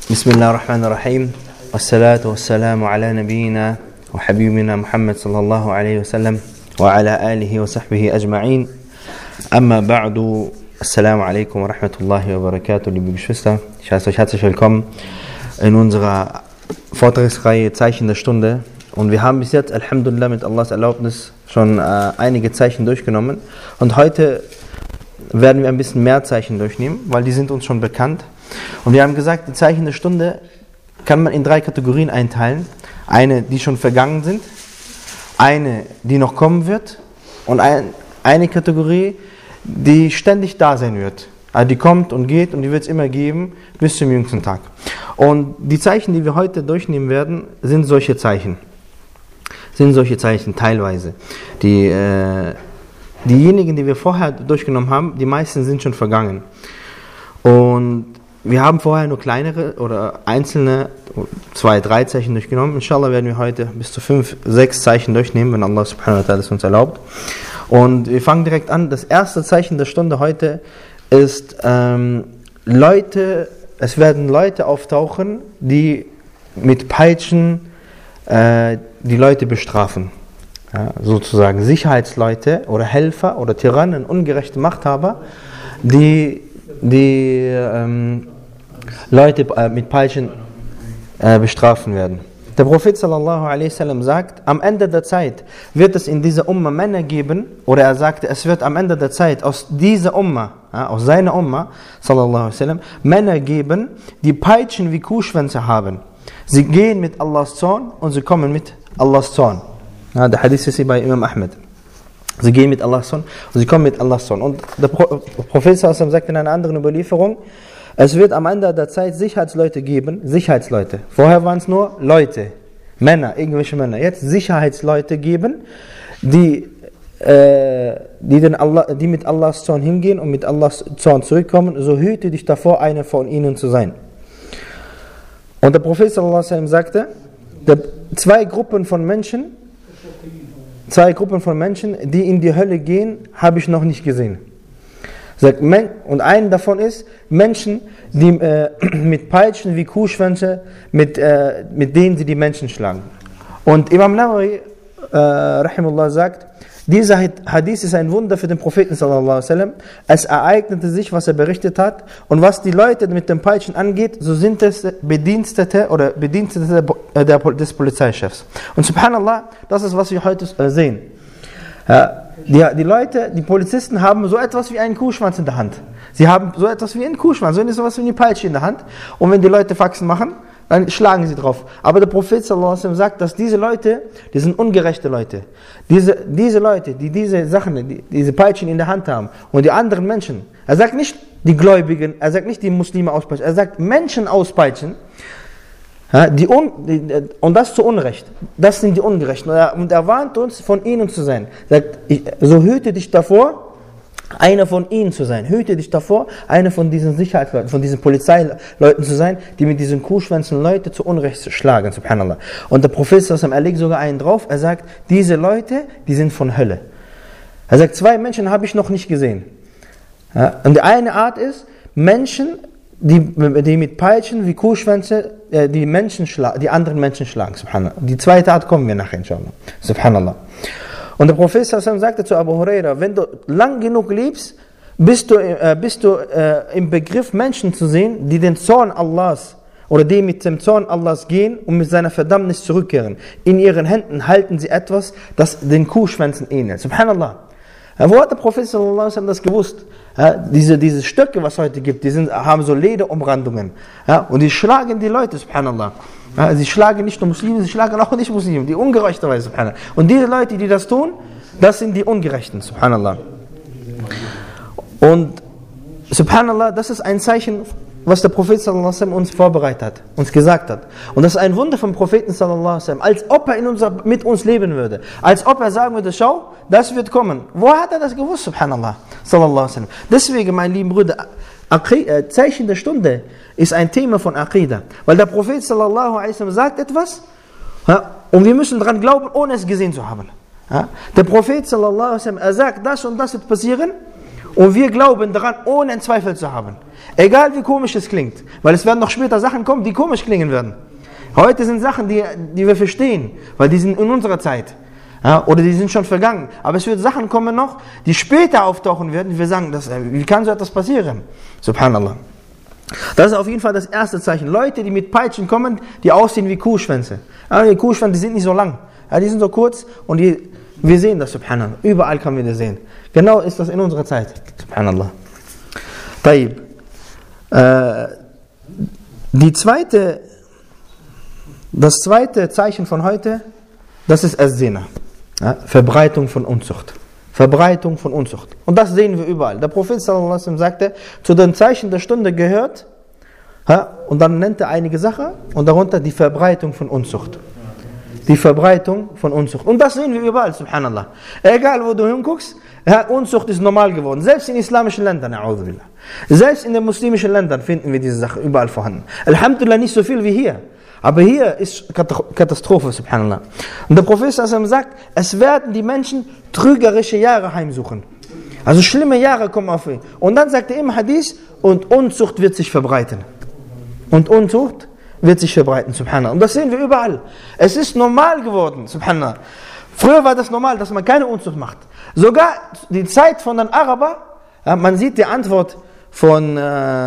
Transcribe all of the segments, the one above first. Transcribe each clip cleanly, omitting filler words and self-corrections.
Bismillah ar-Rahman ar-Rahim. Wassalatu wassalamu ala nabiyyina wa habibina Muhammad sallallahu alayhi wa sallam wa ala alihi wa sahbihi ajma'in. Amma ba'du. Assalamu alaikum wa rahmatullahi wa barakatuh, liebe Geschwister. Ich heiße euch herzlich willkommen in unserer Vortragsreihe Zeichen der Stunde. Und wir haben bis jetzt, Alhamdulillah, mit Allahs Erlaubnis schon einige Zeichen durchgenommen. Und heute werden wir ein bisschen mehr Zeichen durchnehmen, weil die sind uns schon bekannt. Und wir haben gesagt, die Zeichen der Stunde kann man in 3 Kategorien einteilen. Eine, die schon vergangen sind, eine, die noch kommen wird und eine Kategorie, die ständig da sein wird. Also die kommt und geht und die wird es immer geben bis zum jüngsten Tag. Und die Zeichen, die wir heute durchnehmen werden, sind solche Zeichen. Teilweise. Diejenigen, die wir vorher durchgenommen haben, die meisten sind schon vergangen. Und wir haben vorher nur kleinere oder einzelne 2, 3 Zeichen durchgenommen. Inshallah werden wir heute bis zu 5, 6 Zeichen durchnehmen, wenn Allah subhanahu wa ta'ala es uns erlaubt. Und wir fangen direkt an. Das erste Zeichen der Stunde heute ist es werden Leute auftauchen, die mit Peitschen die Leute bestrafen. Ja, sozusagen Sicherheitsleute oder Helfer oder Tyrannen, ungerechte Machthaber, die Leute mit Peitschen bestrafen werden. Der Prophet sallallahu alaihi wasallam sagt, am Ende der Zeit wird es in dieser Umma Männer geben, oder er sagte, es wird am Ende der Zeit aus dieser Umma, aus seiner Umma, sallallahu alaihi wasallam, Männer geben, die Peitschen wie Kuhschwänze haben. Sie gehen mit Allahs Zorn und sie kommen mit Allahs Zorn. Ja, der Hadith ist hier bei Imam Ahmed. Sie gehen mit Allahs Zorn und sie kommen mit Allahs Zorn. Und der Prophet sallallahu alaihi wasallam sagt in einer anderen Überlieferung, es wird am Ende der Zeit Sicherheitsleute geben, Sicherheitsleute. Vorher waren es nur Leute, Männer, irgendwelche Männer. Jetzt Sicherheitsleute geben, die mit Allahs Zorn hingehen und mit Allahs Zorn zurückkommen. So hüte dich davor, einer von ihnen zu sein. Und der Prophet sallallahu alaihi wasallam sagte, 2 Gruppen von Menschen, die in die Hölle gehen, habe ich noch nicht gesehen. Und einen davon ist Menschen, die mit Peitschen wie Kuhschwänze, mit denen sie die Menschen schlagen. Und Imam Nawawi rahimullah sagt, dieser Hadith ist ein Wunder für den Propheten sallallahu alaihi wasallam. Es ereignete sich, was er berichtet hat. Und was die Leute mit den Peitschen angeht, so sind es Bedienstete des Polizeichefs. Und subhanallah, das ist, was wir heute sehen. Die Leute, die Polizisten haben so etwas wie einen Kuhschwanz in der Hand. Sie haben so etwas wie einen Kuhschwanz, so etwas wie eine Peitsche in der Hand. Und wenn die Leute Faxen machen, dann schlagen sie drauf. Aber der Prophet sallallahu alaihi wasallam sagt, dass diese Leute, die sind ungerechte Leute. Diese Leute, die diese Sachen, diese Peitschen in der Hand haben und die anderen Menschen, er sagt nicht die Gläubigen, er sagt nicht die Muslime auspeitschen, er sagt Menschen auspeitschen, und das zu Unrecht. Das sind die Ungerechten. Und er warnt uns, von ihnen zu sein. Er sagt, so hüte dich davor, einer von ihnen zu sein. Hüte dich davor, einer von diesen Sicherheitsleuten, von diesen Polizeileuten zu sein, die mit diesen Kuhschwänzen Leute zu Unrecht schlagen, subhanallah. Und der Prophet, er legt sogar einen drauf, er sagt, diese Leute, die sind von Hölle. Er sagt, 2 Menschen habe ich noch nicht gesehen. Und die eine Art ist, Menschen, die mit Peitschen wie Kuhschwänze die anderen Menschen schlagen, subhanallah. Die zweite Art kommen wir nachher, inshallah. Subhanallah. Und der Prophet sagte zu Abu Huraira, wenn du lang genug lebst, bist du im Begriff, Menschen zu sehen, die den Zorn Allahs oder die mit dem Zorn Allahs gehen und mit seiner Verdammnis zurückkehren. In ihren Händen halten sie etwas, das den Kuhschwänzen ähnelt. Subhanallah. Wo hat der Prophet sallallahu alaihi wasallam das gewusst? Diese Stöcke, was es heute gibt, haben so Lederumrandungen. Und die schlagen die Leute, subhanallah. Sie schlagen nicht nur Muslime, sie schlagen auch nicht Muslime, die ungerechterweise, subhanallah. Und diese Leute, die das tun, das sind die Ungerechten, subhanallah. Und subhanallah, das ist ein Zeichen, was der Prophet sallallahu alaihi wasallam uns vorbereitet hat, uns gesagt hat. Und das ist ein Wunder vom Propheten sallallahu alaihi wasallam, als ob er mit uns leben würde. Als ob er sagen würde, schau, das wird kommen. Wo hat er das gewusst, subhanallah, sallallahu alaihi wasallam. Deswegen, meine lieben Brüder, Zeichen der Stunde ist ein Thema von Aqidah. Weil der Prophet sallallahu alaihi wasallam sagt etwas, und wir müssen daran glauben, ohne es gesehen zu haben. Der Prophet sallallahu alaihi wasallam, er sagt, das und das wird passieren, Und wir glauben daran, ohne einen Zweifel zu haben. Egal wie komisch es klingt. Weil es werden noch später Sachen kommen, die komisch klingen werden. Heute sind Sachen, die wir verstehen, weil die sind in unserer Zeit. Ja, oder die sind schon vergangen. Aber es wird Sachen kommen noch, die später auftauchen werden, die wir sagen, wie kann so etwas passieren? Subhanallah. Das ist auf jeden Fall das erste Zeichen. Leute, die mit Peitschen kommen, die aussehen wie Kuhschwänze. Ja, die Kuhschwänze, die sind nicht so lang. Ja, die sind so kurz und wir sehen das, Subhanallah. Überall können wir das sehen. Genau ist das in unserer Zeit. Subhanallah. Taib. Das zweite Zeichen von heute, das ist As-Zina. Ja, Verbreitung von Unzucht. Verbreitung von Unzucht. Und das sehen wir überall. Der Prophet sallallahu alaihi wasallam sagte, zu den Zeichen der Stunde gehört, ja, und dann nennt er einige Sachen und darunter die Verbreitung von Unzucht. Die Verbreitung von Unzucht. Und das sehen wir überall, subhanallah. Egal wo du hinguckst, ja, Unzucht ist normal geworden. Selbst in islamischen Ländern, a'udhu. Selbst in den muslimischen Ländern finden wir diese Sache überall vorhanden. Alhamdulillah nicht so viel wie hier. Aber hier ist Katastrophe, subhanallah. Und der Prophet sagt, es werden die Menschen trügerische Jahre heimsuchen. Also schlimme Jahre kommen auf ihn. Und dann sagt er im Hadith, und Unzucht wird sich verbreiten. Und Unzucht wird sich verbreiten, subhanallah. Und das sehen wir überall. Es ist normal geworden, subhanallah. Früher war das normal, dass man keine Unzucht macht. Sogar die Zeit von den Arabern, ja, man sieht die Antwort von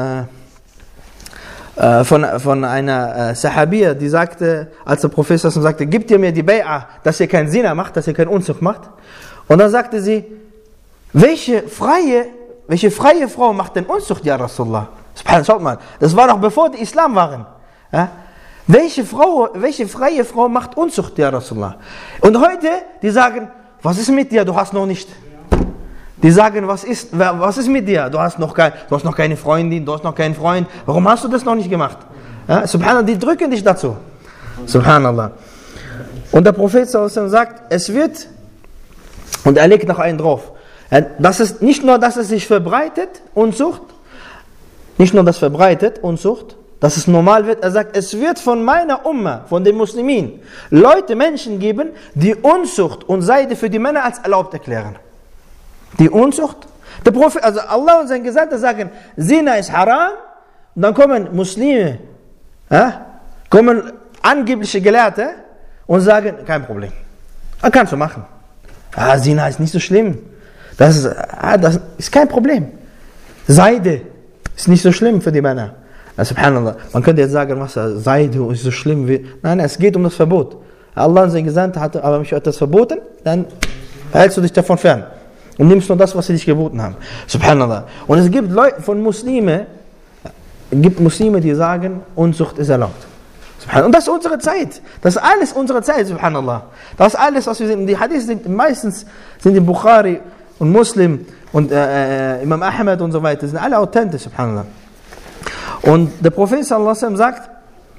einer Sahabiyya, die sagte, als der Prophet sagte, gib dir mir die Bay'a, dass ihr keinen Zina macht, dass ihr keinen Unzucht macht. Und dann sagte sie, welche freie Frau macht denn Unzucht, ja Rasulullah? Schaut mal, das war doch bevor die Islam waren. Ja? Welche freie Frau macht Unzucht, ja Rasulullah? Und heute, die sagen, was ist mit dir, du hast noch nicht. Die sagen, was ist mit dir? Du hast noch keine Freundin, du hast noch keinen Freund. Warum hast du das noch nicht gemacht? Ja, Subhanallah, die drücken dich dazu. Subhanallah. Und der Prophet sagt, es wird, und er legt noch einen drauf, das ist nicht nur, dass es sich verbreitet, Unzucht, nicht nur das verbreitet, Unzucht, dass es normal wird, er sagt, es wird von meiner Umma, von den Muslimin, Menschen geben, die Unzucht und Seide für die Männer als erlaubt erklären. Die Unzucht. Der Prophet, also Allah und sein Gesandter sagen, Zina ist haram. Und dann kommen Muslime, kommen angebliche Gelehrte und sagen, kein Problem. Das kannst du machen. Zina ist nicht so schlimm. Das ist kein Problem. Seide ist nicht so schlimm für die Männer. Subhanallah. Man könnte jetzt sagen, was Seide ist so schlimm wie. Nein, es geht um das Verbot. Allah und sein Gesandter hat aber mich etwas verboten, dann hältst du dich davon fern. Und nimmst nur das, was sie dich geboten haben. Subhanallah. Und es gibt Leute von Muslime, die sagen, Unzucht ist erlaubt. Subhanallah. Und das ist unsere Zeit. Das ist alles unsere Zeit, subhanallah. Das ist alles, was wir sehen. Die Hadith sind meistens in Bukhari und Muslim und Imam Ahmed und so weiter. Sind alle authentisch, subhanallah. Und der Prophet sallallahu alaihi wasallam sagt,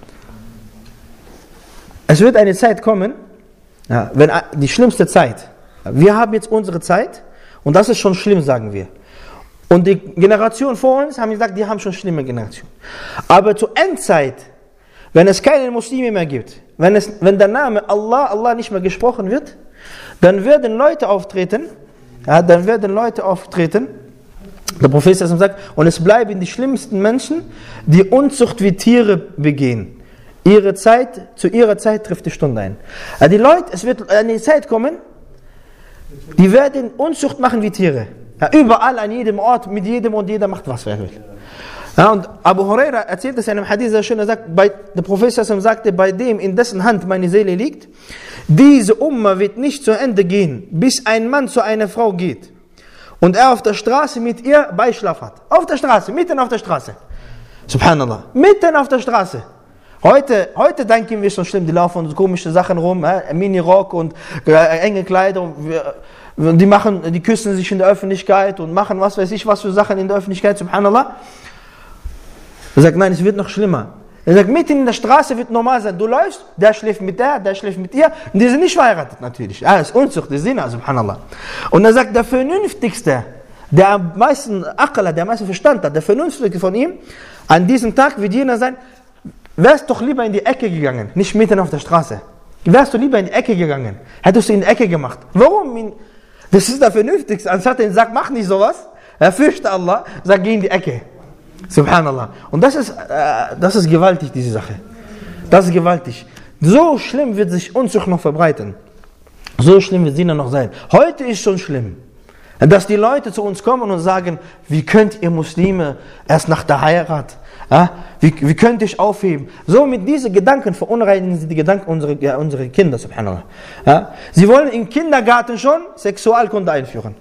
es wird eine Zeit kommen, ja, wenn die schlimmste Zeit. Wir haben jetzt unsere Zeit. Und das ist schon schlimm, sagen wir. Und die Generation vor uns haben gesagt, die haben schon schlimme Generationen. Aber zur Endzeit, wenn es keine Muslime mehr gibt, wenn der Name Allah nicht mehr gesprochen wird, dann werden Leute auftreten, der Prophet sagt, und es bleiben die schlimmsten Menschen, die Unzucht wie Tiere begehen. Zu ihrer Zeit trifft die Stunde ein. Die Leute, es wird eine Zeit kommen, die werden Unzucht machen wie Tiere. Ja, überall, an jedem Ort, mit jedem und jeder macht, was er will. Ja, und Abu Huraira erzählt es in einem Hadith sehr schön, er sagt, der Prophet sagte, bei dem, in dessen Hand meine Seele liegt, diese Umma wird nicht zu Ende gehen, bis ein Mann zu einer Frau geht und er auf der Straße mit ihr Beischlaf hat. Auf der Straße, mitten auf der Straße. Subhanallah, mitten auf der Straße. Heute denken wir schon schlimm, die laufen so komische Sachen rum, Mini-Rock und enge Kleider, und die küssen sich in der Öffentlichkeit und machen was weiß ich was für Sachen in der Öffentlichkeit, subhanallah. Er sagt, nein, es wird noch schlimmer. Er sagt, mitten in der Straße wird normal sein, du läufst, der schläft mit der schläft mit ihr, und die sind nicht verheiratet natürlich. Das ist Unzucht, das ist Zina, subhanallah. Und er sagt, der Vernünftigste, der am meisten Aqla, der am meisten Verstand hat, der Vernünftigste von ihm, an diesem Tag wird jener sein, wärst doch lieber in die Ecke gegangen, nicht mitten auf der Straße. Wärst du lieber in die Ecke gegangen, hättest du in die Ecke gemacht. Warum? Das ist der Vernünftigste. Anstatt er sagt, mach nicht sowas, fürchte Allah, sagt, geh in die Ecke. Subhanallah. Und das ist gewaltig, diese Sache. Das ist gewaltig. So schlimm wird sich Unzucht noch verbreiten. So schlimm wird Zina noch sein. Heute ist schon schlimm, dass die Leute zu uns kommen und sagen, wie könnt ihr Muslime erst nach der Heirat, wie könnt ihr euch aufheben? So mit diesen Gedanken verunreinigen sie die Gedanken unserer Kinder, subhanallah. Sie wollen im Kindergarten schon Sexualkunde einführen.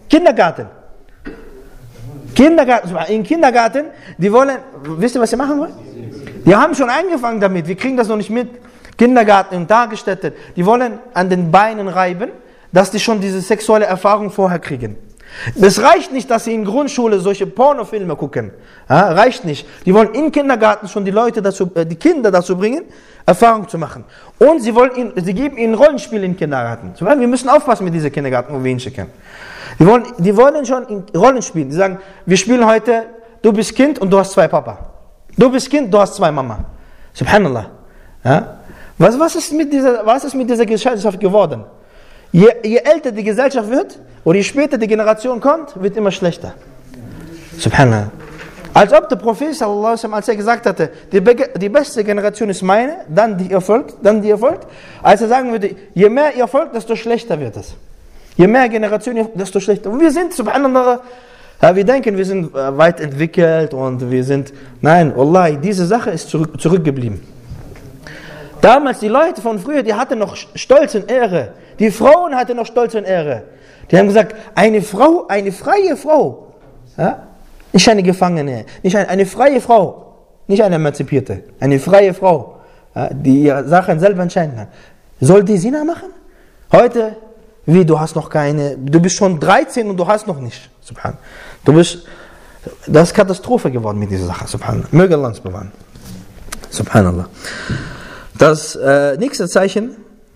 Im Kindergarten, die wollen, wisst ihr, was sie machen wollen? Die haben schon angefangen damit, wir kriegen das noch nicht mit. Kindergarten und Tagesstätten, die wollen an den Beinen reiben, dass die schon diese sexuelle Erfahrung vorher kriegen. Es reicht nicht, dass sie in Grundschule solche Pornofilme gucken. Reicht nicht. Die wollen im Kindergarten schon die Kinder dazu bringen, Erfahrung zu machen. Und sie geben ihnen Rollenspiele im Kindergarten. Wir müssen aufpassen mit diesen Kindergarten, wo wir hinschicken. Die wollen schon in Rollenspielen. Die sagen, wir spielen heute, du bist Kind und du hast 2 Papa. Du bist Kind, du hast 2 Mama. Subhanallah. Was ist mit dieser Gesellschaft geworden? Je älter die Gesellschaft wird, oder je später die Generation kommt, wird immer schlechter. Subhanallah. Als ob der Prophet, sallallahu alaihi wasallam, als er gesagt hatte, die beste Generation ist meine, dann die ihr folgt, als er sagen würde, je mehr ihr folgt, desto schlechter wird es. Je mehr Generation, desto schlechter. Und wir sind, subhanallah, wir denken, wir sind weit entwickelt und wir sind, nein, wallahi, diese Sache ist zurückgeblieben. Damals, die Leute von früher, die hatten noch Stolz und Ehre. Die Frauen hatten noch Stolz und Ehre. Die haben gesagt, eine freie Frau, nicht eine Gefangene, eine freie Frau, nicht eine Emanzipierte, eine freie Frau, die ihre Sachen selber entscheiden kann. Soll die Zina machen? Heute, du hast noch keine, du bist schon 13 und du hast noch nicht. Subhan. Das ist Katastrophe geworden mit dieser Sache. Subhan. Möge Allah uns bewahren. Subhanallah. Das nächste Zeichen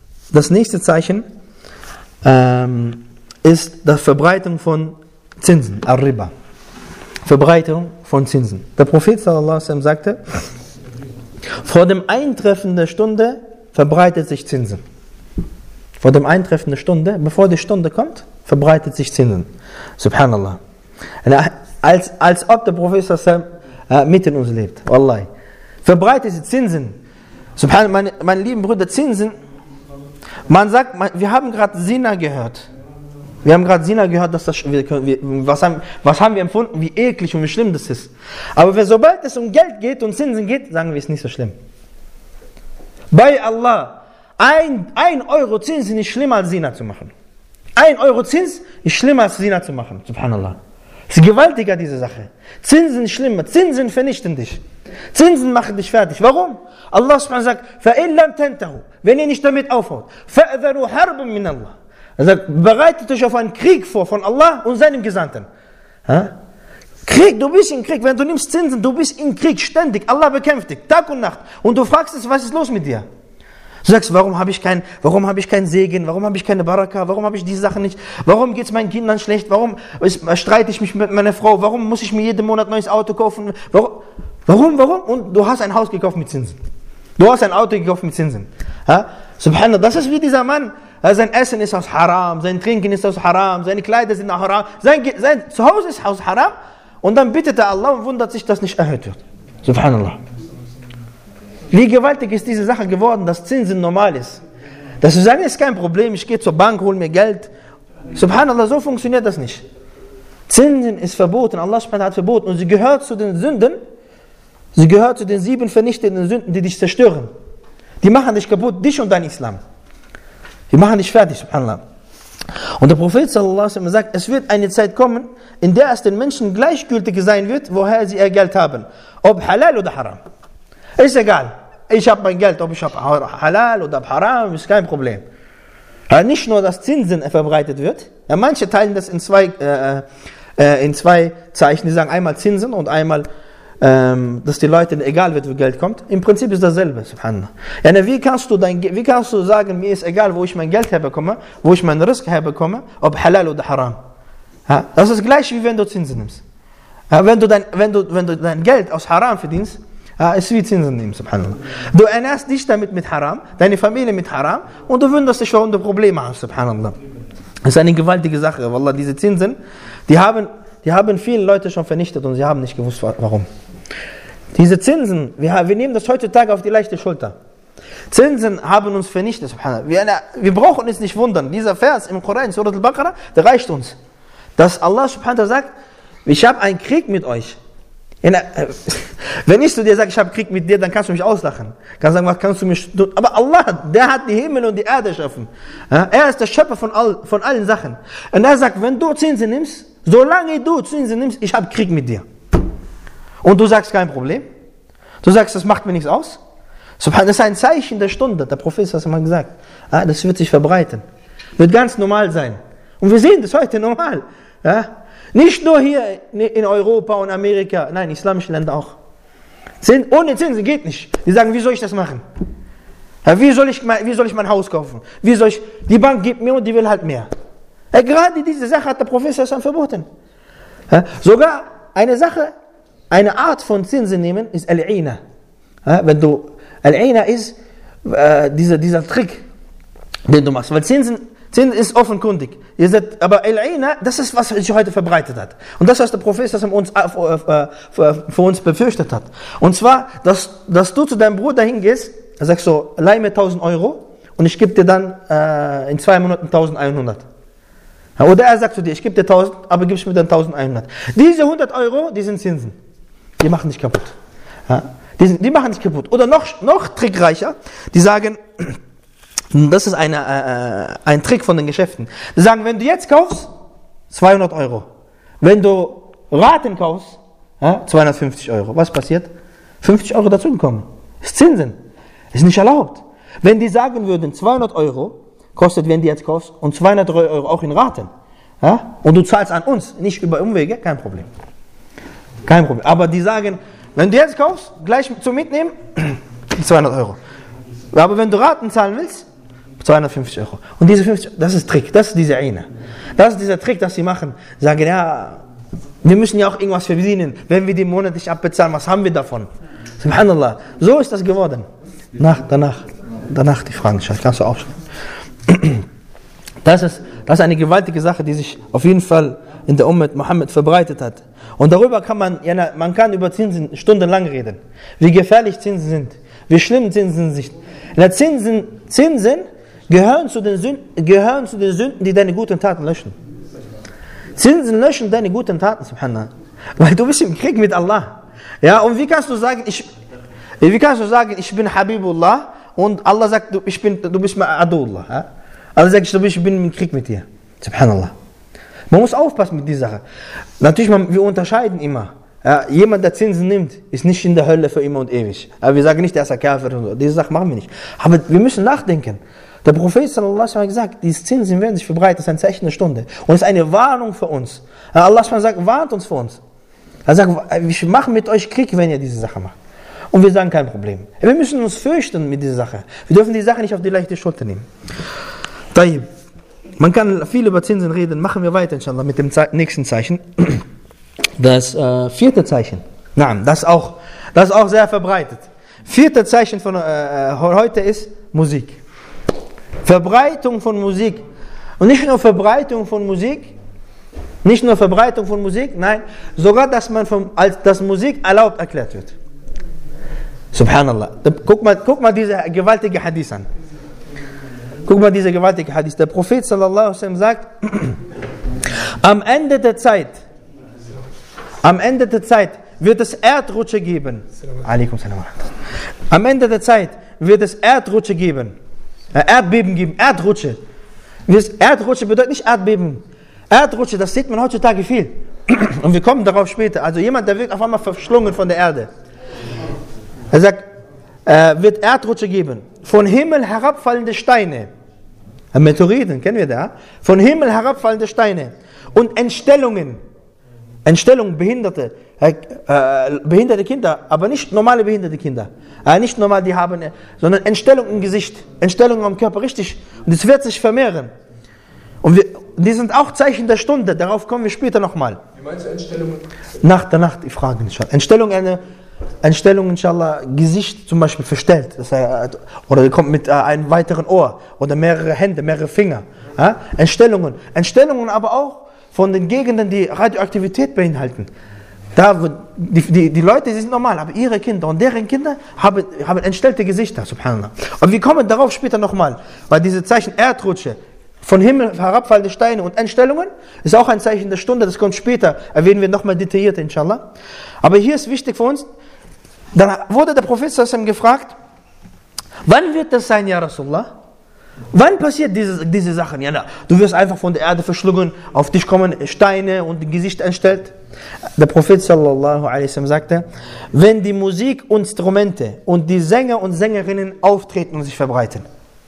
ist die Verbreitung von Zinsen, Ar-Riba. Verbreitung von Zinsen. Der Prophet sallallahu alaihi wasallam sagte, vor dem Eintreffen der Stunde verbreitet sich Zinsen. Vor dem Eintreffen der Stunde, bevor die Stunde kommt, verbreitet sich Zinsen. Subhanallah. Als ob der Prophet sallallahu alaihi wasallam mitten in uns lebt. Wallahi. Verbreitet sich Zinsen. Subhanallah, meine lieben Brüder, Zinsen, man sagt, wir haben gerade Zina gehört. Wir haben gerade Zina gehört, dass was haben wir empfunden, wie eklig und wie schlimm das ist. Aber sobald es um Geld geht und Zinsen geht, sagen wir, es ist nicht so schlimm. Bei Allah, 1 Euro Zinsen ist schlimmer als Zina zu machen. 1 Euro Zins ist schlimmer als Zina zu machen. Subhanallah. Es ist gewaltiger, diese Sache. Zinsen ist schlimmer. Zinsen vernichten dich. Zinsen machen dich fertig. Warum? Allah subhanahu sagt, فَإِن لَمْ تَنْتَهُ, wenn ihr nicht damit aufhört, فَأَذَرُوا حَرْبٌ مِّنَ اللَّهِ. Er sagt, bereitet euch auf einen Krieg vor von Allah und seinem Gesandten. Krieg, du bist in Krieg. Wenn du nimmst Zinsen, du bist in Krieg ständig. Allah bekämpft dich, Tag und Nacht. Und du fragst es, was ist los mit dir? Du sagst, warum habe ich keinen Segen? Warum habe ich keine Baraka? Warum habe ich diese Sachen nicht? Warum geht es meinen Kindern schlecht? Warum streite ich mich mit meiner Frau? Warum muss ich mir jeden Monat ein neues Auto kaufen? Warum? Und du hast ein Haus gekauft mit Zinsen. Du hast ein Auto gekauft mit Zinsen. Subhanallah, das ist wie dieser Mann. Sein Essen ist aus Haram, sein Trinken ist aus Haram, seine Kleider sind aus Haram, sein Zuhause ist aus Haram. Und dann bittet er Allah und wundert sich, dass nicht erhöht wird. Subhanallah. Wie gewaltig ist diese Sache geworden, dass Zinsen normal ist. Dass wir sagen, ist kein Problem, ich gehe zur Bank, hole mir Geld. Subhanallah, so funktioniert das nicht. Zinsen ist verboten, Allah hat verboten. Und sie gehört zu den Sünden, sie gehört zu den 7 vernichtenden Sünden, die dich zerstören. Die machen dich kaputt, dich und dein Islam. Die machen dich fertig, subhanallah. Und der Prophet sallallahu alaihi wasallam sagt, es wird eine Zeit kommen, in der es den Menschen gleichgültig sein wird, woher sie ihr Geld haben. Ob halal oder haram. Ist egal. Ich habe mein Geld, ob ich habe halal oder haram, ist kein Problem. Nicht nur, dass Zinsen verbreitet wird. Manche teilen das in zwei Zeichen. Die sagen einmal Zinsen und einmal, dass die Leute, egal wird, wo Geld kommt. Im Prinzip ist dasselbe, subhanallah. Wie kannst du sagen, mir ist egal, wo ich mein Geld herbekomme, wo ich meinen Risk herbekomme, ob halal oder haram. Das ist gleich, wie wenn du Zinsen nimmst. Wenn du dein Geld aus Haram verdienst, ist wie Zinsen nehmen, subhanallah. Du ernährst dich damit mit Haram, deine Familie mit Haram und du wunderst dich, warum du Probleme hast, subhanallah. Das ist eine gewaltige Sache, wallah, diese Zinsen, die haben die haben viele Leute schon vernichtet und sie haben nicht gewusst, warum. Diese Zinsen, wir nehmen das heutzutage auf die leichte Schulter. Zinsen haben uns vernichtet, subhanallah. Wir brauchen uns nicht wundern. Dieser Vers im Koran, Surat al-Baqarah, der reicht uns. Dass Allah subhanahu sagt, ich habe einen Krieg mit euch. Wenn ich zu dir sage, ich habe Krieg mit dir, dann kannst du mich auslachen. Kannst sagen, was kannst du mich tun? Aber Allah, der hat die Himmel und die Erde erschaffen. Er ist der Schöpfer von allen Sachen. Und er sagt, wenn du Zinsen nimmst, solange du Zinsen nimmst, ich habe Krieg mit dir. Und du sagst, kein Problem. Du sagst, das macht mir nichts aus. Das ist ein Zeichen der Stunde. Der Prophet hat mal gesagt, das wird sich verbreiten. Wird ganz normal sein. Und wir sehen das heute normal. Ja? Nicht nur hier in Europa und Amerika, nein, islamische Länder auch. Ohne Zinsen geht nicht. Die sagen, wie soll ich das machen? Wie soll ich mein Haus kaufen? Die Bank gibt mir und die will halt mehr. Gerade diese Sache hat der Prophet verboten. Sogar eine Art von Zinsen nehmen, ist Al-Ina. Al-Ina ist dieser Trick, den du machst. Weil Zinsen ist offenkundig. Aber Al-Ina, das ist, was sich heute verbreitet hat. Und das, was der Prophet für uns befürchtet hat. Und zwar, dass du zu deinem Bruder hingehst, er sagt so, leih mir 1.000 Euro und ich gebe dir dann in 2 Monaten 1.100. Oder er sagt zu dir, ich gebe dir 1.000, aber gibst mir dann 1.100. Diese 100 Euro, die sind Zinsen. Die machen dich kaputt. Die machen dich kaputt. Oder noch trickreicher, die sagen, das ist ein Trick von den Geschäften. Die sagen, wenn du jetzt kaufst, 200 Euro. Wenn du Raten kaufst, 250 Euro. Was passiert? 50 Euro dazugekommen. Ist Zinsen. Ist nicht erlaubt. Wenn die sagen würden, 200 Euro kostet, wenn du jetzt kaufst, und 200 Euro auch in Raten, und du zahlst an uns, nicht über Umwege, kein Problem. Kein Problem. Aber die sagen, wenn du jetzt kaufst, gleich zum Mitnehmen, 200 Euro. Aber wenn du Raten zahlen willst, 250 Euro. Und diese 50, das ist Trick, das ist diese eine. Das ist dieser Trick, das sie machen. Sagen, ja, wir müssen ja auch irgendwas verdienen. Wenn wir die monatlich abbezahlen, was haben wir davon? Subhanallah. So ist das geworden. Danach die Fragen, kannst du aufschreiben. Das ist eine gewaltige Sache, die sich auf jeden Fall in der Ummat Mohammed verbreitet hat. Und darüber kann man kann über Zinsen stundenlang reden. Wie gefährlich Zinsen sind. Wie schlimm Zinsen sind. Zinsen gehören zu den Sünden, die deine guten Taten löschen. Zinsen löschen deine guten Taten, subhanallah. Weil du bist im Krieg mit Allah. Ja, und wie kannst du sagen, ich bin Habibullah und Allah sagt, du bist Adullah. Ja? Allah sagt, ich bin im Krieg mit dir. Subhanallah. Man muss aufpassen mit dieser Sache. Natürlich, wir unterscheiden immer. Ja, jemand, der Zinsen nimmt, ist nicht in der Hölle für immer und ewig. Aber wir sagen nicht, der ist ein Kafir. Diese Sache machen wir nicht. Aber wir müssen nachdenken. Der Prophet sallallahu alaihi wasallam hat gesagt, diese Zinsen werden sich verbreiten, das ist ein Zeichen der Stunde. Und es ist eine Warnung für uns. Allah sagt, warnt uns für uns. Er sagt, wir machen mit euch Krieg, wenn ihr diese Sache macht. Und wir sagen, kein Problem. Wir müssen uns fürchten mit dieser Sache. Wir dürfen die Sache nicht auf die leichte Schulter nehmen. Tayyib. Man kann viel über Zinsen reden. Machen wir weiter, inshallah, mit dem nächsten Zeichen. Das 4. Zeichen. Nein, das ist auch sehr verbreitet. 4. Zeichen von heute ist Musik. Verbreitung von Musik. Und nicht nur Verbreitung von Musik, nein, sogar, dass Musik erlaubt erklärt wird. Subhanallah. Guck mal diese gewaltige Hadith an. Der Prophet sallallahu alaihi wasallam sagt, am Ende der Zeit wird es Erdrutsche geben. Alaikum salam. Am Ende der Zeit wird es Erdrutsche geben. Erdbeben geben, Erdrutsche. Erdrutsche bedeutet nicht Erdbeben. Erdrutsche, das sieht man heutzutage viel. Und wir kommen darauf später. Also jemand, der wird auf einmal verschlungen von der Erde. Er sagt, wird Erdrutsche geben. Von Himmel herabfallende Steine. Meteoriten, kennen wir da? Von Himmel herabfallende Steine. Und Entstellungen, behinderte Kinder, aber nicht normale behinderte Kinder. Nicht normal, die haben, sondern Entstellung im Gesicht, Entstellung am Körper, richtig. Und es wird sich vermehren. Und die sind auch Zeichen der Stunde, darauf kommen wir später nochmal. Wie meinst du Entstellungen? Danach die Fragen, inshallah. Entstellung, inshallah, Gesicht zum Beispiel verstellt. Oder kommt mit einem weiteren Ohr. Oder mehrere Hände, mehrere Finger. Entstellungen aber auch von den Gegenden, die Radioaktivität beinhalten. Die Leute, die sind normal, aber ihre Kinder und deren Kinder haben entstellte Gesichter, subhanallah. Und wir kommen darauf später nochmal, weil diese Zeichen Erdrutsche, von Himmel herabfallende Steine und Entstellungen, ist auch ein Zeichen der Stunde, das kommt später, erwähnen wir nochmal detailliert, inshallah. Aber hier ist wichtig für uns, dann wurde der Prophet gefragt, wann wird das sein, ja Rasulullah? Wann passiert diese Sachen? Ja, du wirst einfach von der Erde verschlungen, auf dich kommen Steine und Gesicht entstellt. Der Prophet sallallahu alaihi wasallam sagte, wenn die Musikinstrumente und die Sänger und Sängerinnen auftreten und sich verbreiten.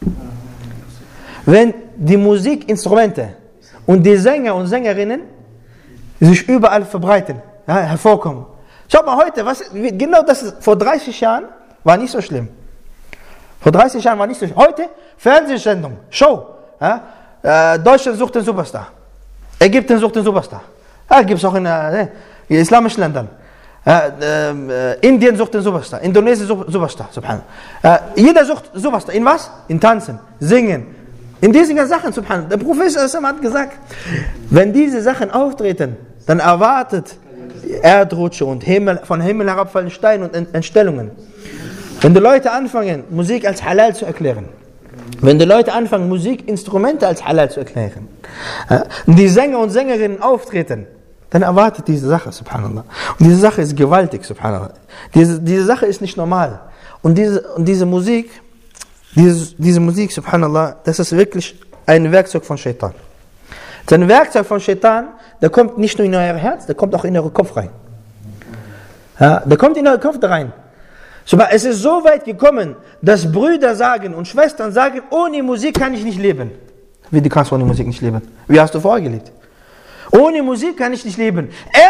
Wenn die Musikinstrumente und die Sänger und Sängerinnen sich überall verbreiten, ja, hervorkommen. Schaut mal heute, genau das ist, vor 30 Jahren war nicht so schlimm. Vor 30 Jahren war nicht so schlimm. Heute, Fernsehsendung, Show. Ja, Deutschland sucht den Superstar. Ägypten sucht den Superstar. Ja, gibt es auch in islamischen Ländern. Indien sucht den Superstar. Indonesien sucht Superstar. Subhanallah. Jeder sucht Superstar. In was? In Tanzen, Singen. In diesen Sachen, subhanallah. Der Prophet hat gesagt, wenn diese Sachen auftreten, dann erwartet Erdrutsche und von Himmel herabfallende Steine und Entstellungen. Wenn die Leute anfangen, Musik als halal zu erklären, wenn die Leute anfangen, Musikinstrumente als halal zu erklären, und die Sänger und Sängerinnen auftreten, dann erwartet diese Sache, subhanallah. Und diese Sache ist gewaltig, subhanallah. Diese Sache ist nicht normal. Und diese Musik, subhanallah, das ist wirklich ein Werkzeug von Shaitan. Das ist ein Werkzeug von Shaitan, der kommt nicht nur in euer Herz, der kommt auch in euren Kopf rein. Ja, der kommt in euren Kopf da rein. Es ist so weit gekommen, dass Brüder sagen und Schwestern sagen, ohne Musik kann ich nicht leben. Wie, du kannst ohne Musik nicht leben? Wie hast du vorher gelebt? Ohne Musik kann ich nicht leben.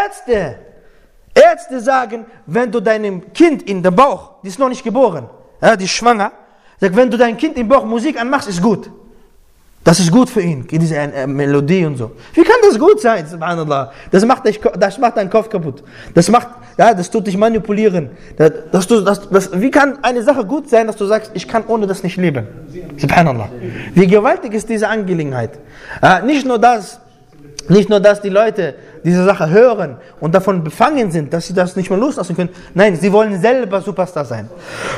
Ärzte sagen, wenn du deinem Kind in den Bauch, die ist noch nicht geboren, ja, die ist schwanger, sagt, wenn du deinem Kind im Bauch Musik anmachst, ist gut. Das ist gut für ihn, diese Melodie und so. Wie kann das gut sein, subhanallah? Das macht deinen Kopf kaputt. Das tut dich manipulieren. Wie kann eine Sache gut sein, dass du sagst, ich kann ohne das nicht leben? Subhanallah. Wie gewaltig ist diese Angelegenheit? Nicht nur, dass die Leute diese Sache hören und davon befangen sind, dass sie das nicht mehr loslassen können. Nein, sie wollen selber Superstar sein.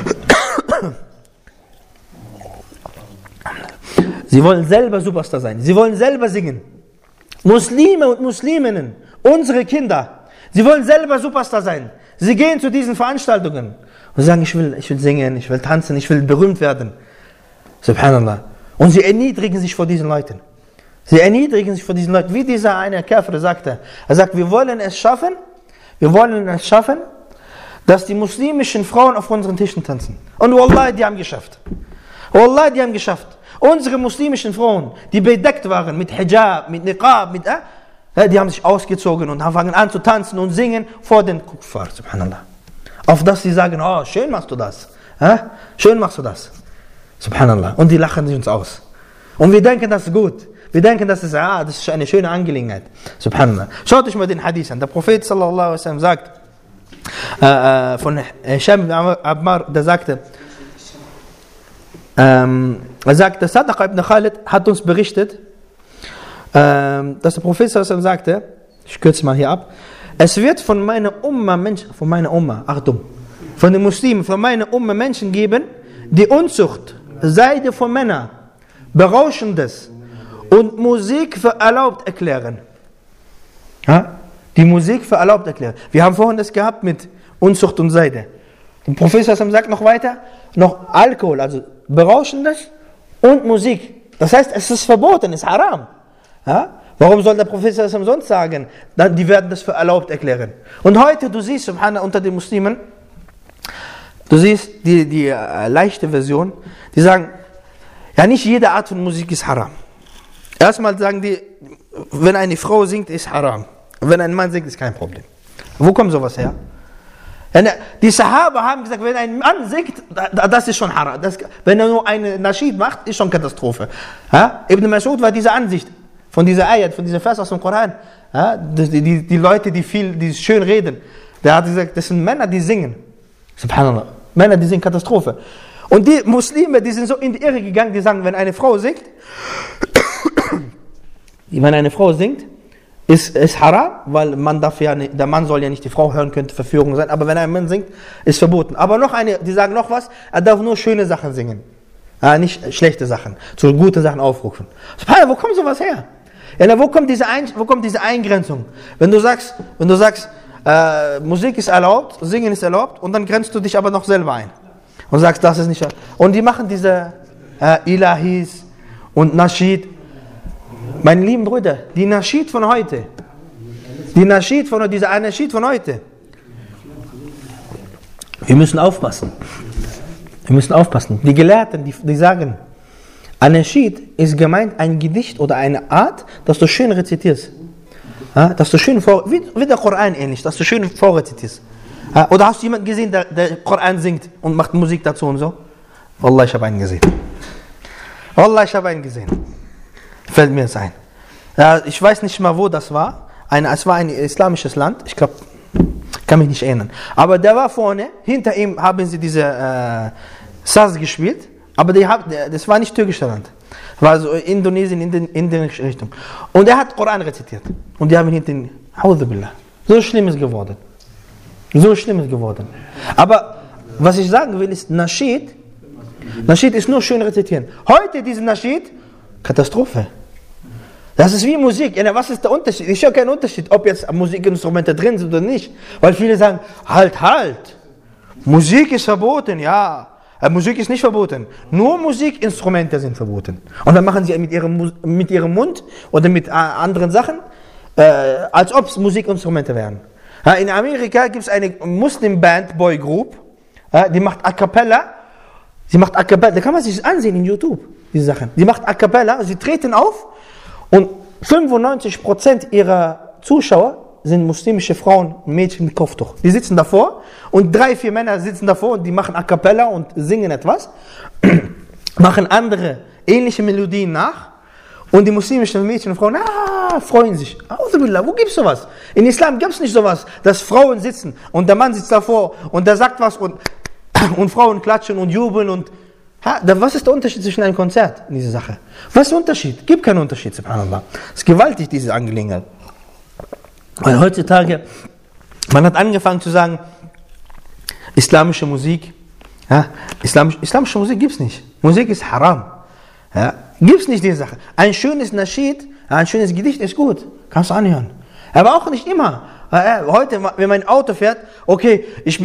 Sie wollen selber Superstar sein. Sie wollen selber singen. Muslime und Musliminnen, unsere Kinder, sie wollen selber Superstar sein. Sie gehen zu diesen Veranstaltungen und sagen, ich will singen, ich will tanzen, ich will berühmt werden. Subhanallah. Und sie erniedrigen sich vor diesen Leuten. Wie dieser eine Kafir sagte. Er sagt, wir wollen es schaffen, dass die muslimischen Frauen auf unseren Tischen tanzen. Und Wallahi, die haben geschafft. Unsere muslimischen Frauen, die bedeckt waren mit Hijab, mit Niqab, die haben sich ausgezogen und fangen an zu tanzen und singen vor den Kuffar, subhanallah. Auf das sie sagen, oh, schön machst du das. Subhanallah. Und die lachen uns aus. Und wir denken, das ist gut. Wir denken, das ist eine schöne Angelegenheit. Subhanallah. Schaut euch mal den Hadith an. Der Prophet sallallahu alaihi wasallam sagt, von Hisham ibn Ammar, der sagte, Sadaqa ibn Khalid hat uns berichtet, dass der Prophet sagte, ich kürze mal hier ab, es wird von meiner Umma, von den Muslimen, von meiner Umma Menschen geben, die Unzucht, Seide von Männern, Berauschendes und Musik für erlaubt erklären. Ja? Die Musik für erlaubt erklären. Wir haben vorhin das gehabt mit Unzucht und Seide. Der Prophet sagt noch weiter, noch Alkohol, also Berauschendes und Musik. Das heißt, es ist verboten, es ist haram. Ja? Warum soll der Prophet sonst sagen? Die werden das für erlaubt erklären. Und heute, du siehst, subhanallah, unter den Muslimen, du siehst die leichte Version, die sagen, ja, nicht jede Art von Musik ist haram. Erstmal sagen die, wenn eine Frau singt, ist haram. Wenn ein Mann singt, ist kein Problem. Wo kommt sowas her? Die Sahaba haben gesagt, wenn ein Mann singt, das ist schon haram. Wenn er nur eine Naschid macht, ist schon Katastrophe. Ja? Ibn Mas'ud war dieser Ansicht, von dieser Ayat, von dieser Vers aus dem Koran. Ja? Die Leute, die schön reden, der hat gesagt, das sind Männer, die singen. Subhanallah. Männer, die singen, Katastrophe. Und die Muslime, die sind so in die Irre gegangen, die sagen, wenn eine Frau singt, ist haram, weil man darf ja nicht, der Mann soll ja nicht die Frau hören, könnte Verführung sein, aber wenn ein Mann singt, ist verboten. Aber noch eine, die sagen noch was, er darf nur schöne Sachen singen, nicht schlechte Sachen, zu gute Sachen aufrufen. Wo kommt sowas her? Ja, wo kommt diese Eingrenzung? Wenn du sagst, Musik ist erlaubt, Singen ist erlaubt, und dann grenzt du dich aber noch selber ein und sagst, das ist nicht erlaubt. Und die machen diese Ilahis und Naschid. Meine lieben Brüder, die Naschid von heute, dieser Naschid von heute, wir müssen aufpassen. Die Gelehrten, die sagen, Naschid ist gemeint ein Gedicht oder eine Art, dass du schön rezitierst. Dass du schön wie der Koran ähnlich, dass du schön vorrezitierst. Oder hast du jemanden gesehen, der Koran singt und macht Musik dazu und so? Wallah, ich habe einen gesehen. Fällt mir jetzt ein. Ich weiß nicht mal, wo das war. Es war ein islamisches Land. Ich glaube, kann mich nicht erinnern. Aber der war vorne. Hinter ihm haben sie diese Saz gespielt. Aber das war nicht türkisches Land. Das war so Indonesien, in der Richtung. Und er hat Koran rezitiert. Und die haben hinten, Auzubillah. So schlimm ist geworden. Aber was ich sagen will, ist Naschid. Naschid ist nur schön rezitieren. Heute diesen Naschid, Katastrophe. Das ist wie Musik. Ja, was ist der Unterschied? Ich höre keinen Unterschied, ob jetzt Musikinstrumente drin sind oder nicht. Weil viele sagen, halt. Musik ist verboten, ja. Musik ist nicht verboten. Nur Musikinstrumente sind verboten. Und dann machen sie mit ihrem Mund oder mit anderen Sachen, als ob es Musikinstrumente wären. In Amerika gibt es eine Muslim-Band, Boy Group, die macht A Cappella. Da kann man sich ansehen in YouTube, diese Sachen. Die macht A Cappella, sie treten auf und 95% ihrer Zuschauer sind muslimische Frauen und Mädchen mit Kopftuch. Die sitzen davor und 3-4 Männer sitzen davor und die machen A Cappella und singen etwas, machen andere ähnliche Melodien nach und die muslimischen Mädchen und Frauen freuen sich. Wo gibt's sowas? In Islam gibt's nicht sowas, dass Frauen sitzen und der Mann sitzt davor und der sagt was und Frauen klatschen und jubeln und was ist der Unterschied zwischen einem Konzert in dieser Sache? Was ist der Unterschied? Gibt keinen Unterschied, subhanallah. Es ist gewaltig, diese Angelegenheit. Weil heutzutage, man hat angefangen zu sagen, islamische Musik, islamische Musik gibt es nicht. Musik ist haram. Gibt es nicht diese Sache. Ein schönes Naschid, ein schönes Gedicht ist gut, kannst du anhören. Aber auch nicht immer. Heute, wenn mein Auto fährt, okay, ich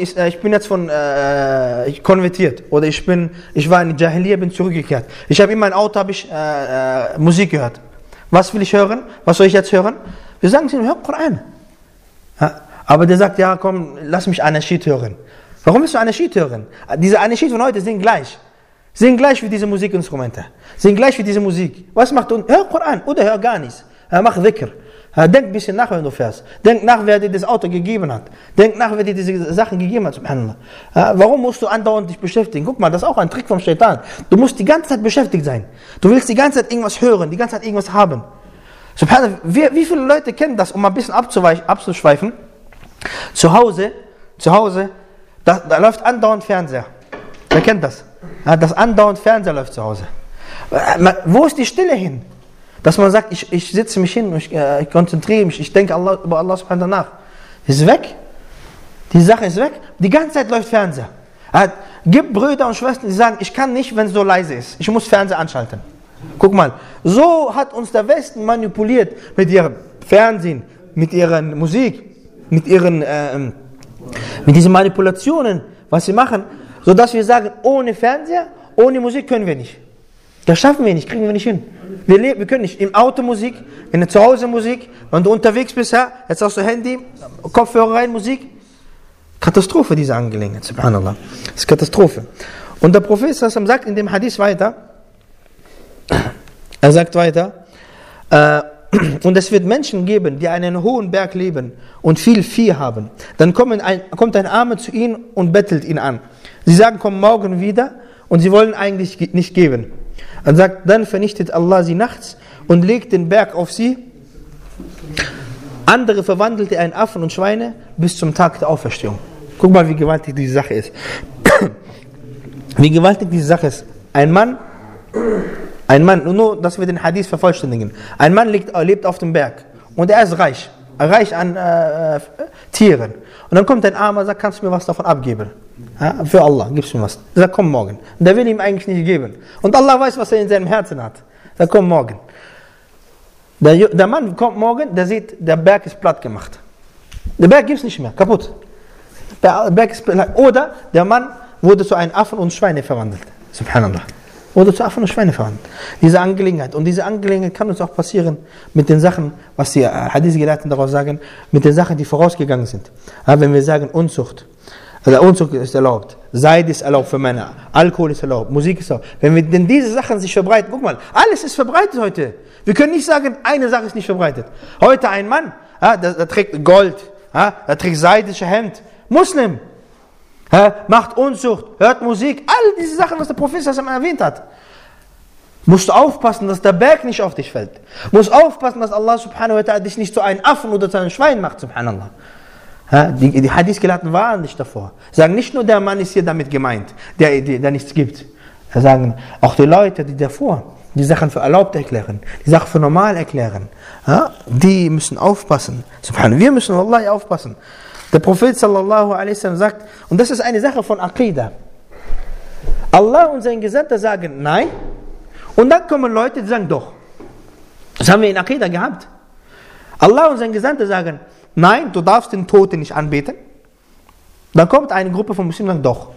konvertiert oder ich war in Jahiliyyah, bin zurückgekehrt. Ich habe in meinem Auto Musik gehört. Was will ich hören? Was soll ich jetzt hören? Wir sagen, hör Koran. Aber der sagt, ja komm, lass mich Naschid hören. Warum willst du Naschid hören? Diese Naschid von heute sind gleich. Sind gleich wie diese Musikinstrumente. Sind gleich wie diese Musik. Was macht du? Hör Koran oder hör gar nichts. Mach Dhikr. Denk ein bisschen nach, wenn du fährst. Denk nach, wer dir das Auto gegeben hat. Denk nach, wer dir diese Sachen gegeben hat. Subhanallah. Warum musst du andauernd dich beschäftigen? Guck mal, das ist auch ein Trick vom Shaitan. Du musst die ganze Zeit beschäftigt sein. Du willst die ganze Zeit irgendwas hören, die ganze Zeit irgendwas haben. Subhanallah, wie viele Leute kennen das, um ein bisschen abzuschweifen? Zu Hause, da läuft andauernd Fernseher. Wer kennt das? Das andauernd Fernseher läuft zu Hause. Wo ist die Stille hin? Dass man sagt, ich setze mich hin, ich konzentriere mich, ich denke über Allah subhanahu wa ta'ala nach. Ist weg. Die Sache ist weg. Die ganze Zeit läuft Fernseher. Gibt Brüder und Schwestern, die sagen, ich kann nicht, wenn es so leise ist. Ich muss Fernseher anschalten. Guck mal, so hat uns der Westen manipuliert mit ihrem Fernsehen, mit ihrer Musik, mit diesen Manipulationen, was sie machen, sodass wir sagen, ohne Fernseher, ohne Musik können wir nicht. Das schaffen wir nicht, kriegen wir nicht hin. Wir können nicht. Im Auto Musik, in der Zuhause Musik, wenn du unterwegs bist, jetzt hast du Handy, Kopfhörer rein, Musik. Katastrophe, diese Angelegenheit, subhanallah. Das ist Katastrophe. Und der Prophet sagt in dem Hadith weiter, er sagt weiter, und es wird Menschen geben, die an einem hohen Berg leben und viel Vieh haben. Dann kommt ein Armer zu ihnen und bettelt ihn an. Sie sagen, komm morgen wieder, und sie wollen eigentlich nicht geben. Er sagt, dann vernichtet Allah sie nachts und legt den Berg auf sie. Andere verwandelte er in Affen und Schweine bis zum Tag der Auferstehung. Guck mal, wie gewaltig diese Sache ist. Wie gewaltig diese Sache ist. Ein Mann, nur dass wir den Hadith vervollständigen. Ein Mann lebt auf dem Berg und er ist reich an Tieren. Und dann kommt ein Armer und sagt, kannst du mir was davon abgeben? Ja, für Allah, gibst du mir was. Er sagt, komm morgen. Und der will ihm eigentlich nicht geben. Und Allah weiß, was er in seinem Herzen hat. Er sagt, komm morgen. Der Mann kommt morgen, der sieht, der Berg ist platt gemacht. Der Berg gibt es nicht mehr, kaputt. Der Berg ist platt. Oder der Mann wurde zu einem Affen und Schweine verwandelt. Subhanallah. Wurde zu Affen und Schweine verwandelt. Diese Angelegenheit. Und diese Angelegenheit kann uns auch passieren mit den Sachen, was die Hadith-Gelehrten darauf sagen, mit den Sachen, die vorausgegangen sind. Aber wenn wir sagen Unzucht, also Unzucht ist erlaubt, Seid ist erlaubt für Männer, Alkohol ist erlaubt, Musik ist erlaubt. Wenn wir denn diese Sachen sich verbreiten, guck mal, alles ist verbreitet heute. Wir können nicht sagen, eine Sache ist nicht verbreitet. Heute ein Mann, der trägt Gold, der trägt seidische Hemd, Muslim, macht Unzucht, hört Musik, all diese Sachen, was der Prophet erwähnt hat. Musst du aufpassen, dass der Berg nicht auf dich fällt. Musst aufpassen, dass Allah subhanahu wa ta'ala dich nicht zu einem Affen oder zu einem Schwein macht, subhanallah. Die Hadith-Gelehrten warnen nicht davor. Sagen, nicht nur der Mann ist hier damit gemeint, der nichts gibt. Sagen auch die Leute, die davor die Sachen für erlaubt erklären, die Sachen für normal erklären, die müssen aufpassen. Subhanallah, wir müssen wallahi aufpassen. Der Prophet sallallahu alaihi wasallam sagt, und das ist eine Sache von Aqidah. Allah und sein Gesandter sagen nein, und dann kommen Leute, die sagen doch. Das haben wir in Aqidah gehabt. Allah und sein Gesandter sagen, nein, du darfst den Toten nicht anbeten. Dann kommt eine Gruppe von Muslimen und sagt doch.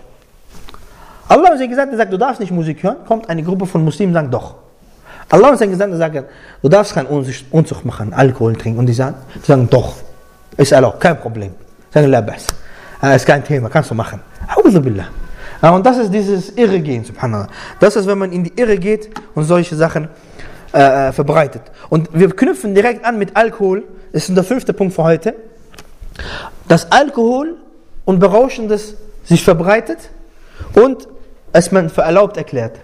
Allah und sein Gesandter sagt, du darfst nicht Musik hören. Kommt eine Gruppe von Muslimen und sagt doch. Allah und sein Gesandter sagen, du darfst keine Unzucht machen, Alkohol trinken. Und die sagen doch. Ist erlaubt, kein Problem. Sagen, la bas. Ist kein Thema, kannst du machen. A'udhu billah. Und das ist dieses Irregehen, subhanallah. Das ist, wenn man in die Irre geht und solche Sachen verbreitet. Und wir knüpfen direkt an mit Alkohol. Das ist der 5. Punkt für heute. Dass Alkohol und Berauschendes sich verbreitet und es man für erlaubt erklärt.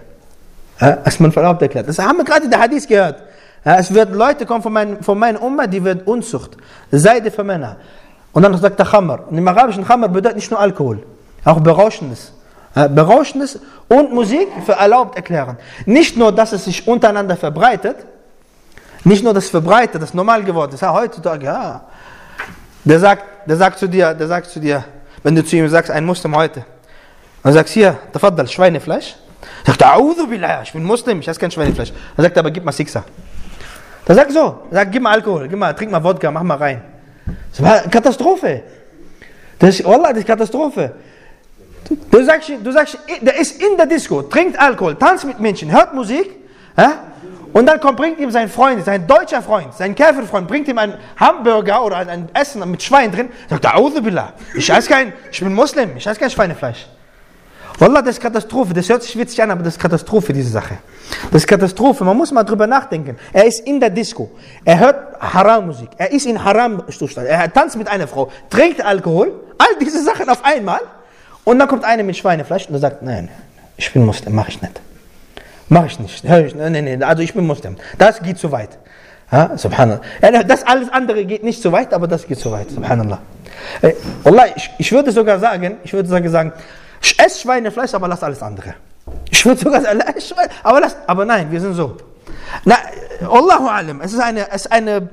Es man für erlaubt erklärt. Das haben wir gerade in der Hadith gehört. Es wird Leute kommen von meiner Umma, die wird Unzucht. Seide für Männer. Und dann sagt der Khamr. Und im arabischen Khamr bedeutet nicht nur Alkohol, auch Berauschendes. Berauschendes und Musik für erlaubt erklären. Nicht nur, dass es sich untereinander verbreitet, nicht nur das verbreitet, das normal geworden ist. Heutzutage, der sagt zu dir, wenn du zu ihm sagst, ein Muslim heute, dann sagst du hier, tafaddal, Schweinefleisch. Sagt er, A'udhu billah, ich bin Muslim, ich esse kein Schweinefleisch. Dann sagt er, aber gib mal Siksa. Dann sagt so, gib mal Alkohol, trink mal Wodka, mach mal rein. Das war eine Katastrophe. Das ist Katastrophe. Du sagst, der ist in der Disco, trinkt Alkohol, tanzt mit Menschen, hört Musik, und dann bringt ihm sein Freund, sein deutscher Freund, sein Käferfreund, bringt ihm einen Hamburger oder ein Essen mit Schwein drin, sagt er, A'udhu billah, ich bin Muslim, ich esse kein Schweinefleisch. Wallah, das ist Katastrophe, das hört sich witzig an, aber das ist Katastrophe, diese Sache. Das ist Katastrophe, man muss mal drüber nachdenken. Er ist in der Disco, er hört Haram-Musik, er ist in Haram-Zustand, er tanzt mit einer Frau, trinkt Alkohol, all diese Sachen auf einmal, und dann kommt einer mit Schweinefleisch und er sagt, nein, ich bin Muslim, mach ich nicht. Mach ich nicht, nein, also ich bin Muslim, das geht zu weit. Subhanallah. Das alles andere geht nicht so weit, aber das geht so weit, subhanallah. Wallah, ich würde sogar sagen, ich esse Schweinefleisch, aber lass alles andere. Ich würde sogar sagen, aber nein, wir sind so. Allahu alim, es ist eine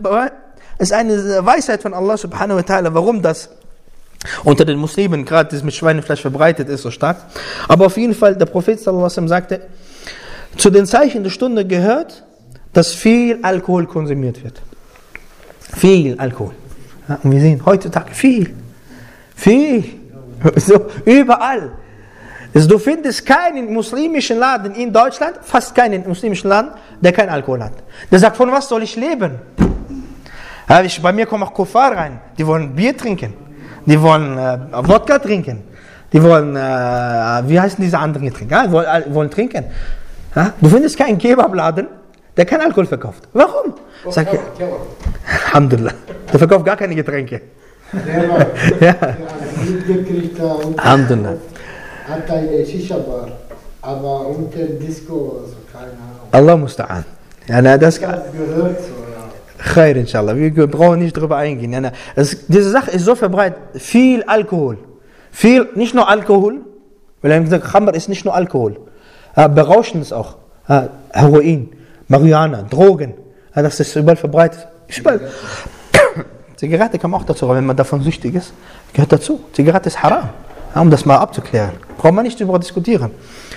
Weisheit von Allah subhanahu wa ta'ala, warum das unter den Muslimen gerade das mit Schweinefleisch verbreitet ist, so stark. Aber auf jeden Fall, der Prophet sallallahu alaihi wasallam sagte, zu den Zeichen der Stunde gehört, dass viel Alkohol konsumiert wird. Viel Alkohol. Und wir sehen heutzutage viel. So, überall. Also, du findest keinen muslimischen Laden in Deutschland, fast keinen muslimischen Laden, der keinen Alkohol hat. Der sagt, von was soll ich leben? Bei mir kommen auch Kuffar rein, die wollen Bier trinken, die wollen Wodka trinken, die wollen, wie heißen diese anderen Getränke? Die wollen trinken. Du findest keinen Kebabladen, der keinen Alkohol verkauft. Warum? Sag ich, Alhamdulillah, der verkauft gar keine Getränke. Der hat mitgekriegt, Alhamdulillah. Hat eine Shisha-Bar, aber unter Disco, also keine Ahnung. Allah musta'an. Das gehört so, ja. Khair, inshallah. Wir brauchen nicht drüber eingehen. Diese Sache ist so verbreitet. Viel Alkohol. Nicht nur Alkohol, weil er haben gesagt, Khamr ist nicht nur Alkohol. Berauschendes auch. Heroin, Marihuana, Drogen. Das ist überall verbreitet. Ich weiß. Zigarette kann man auch dazu, wenn man davon süchtig ist. Gehört dazu. Zigarette ist haram. Ja, um das mal abzuklären. Braucht man nicht darüber diskutieren.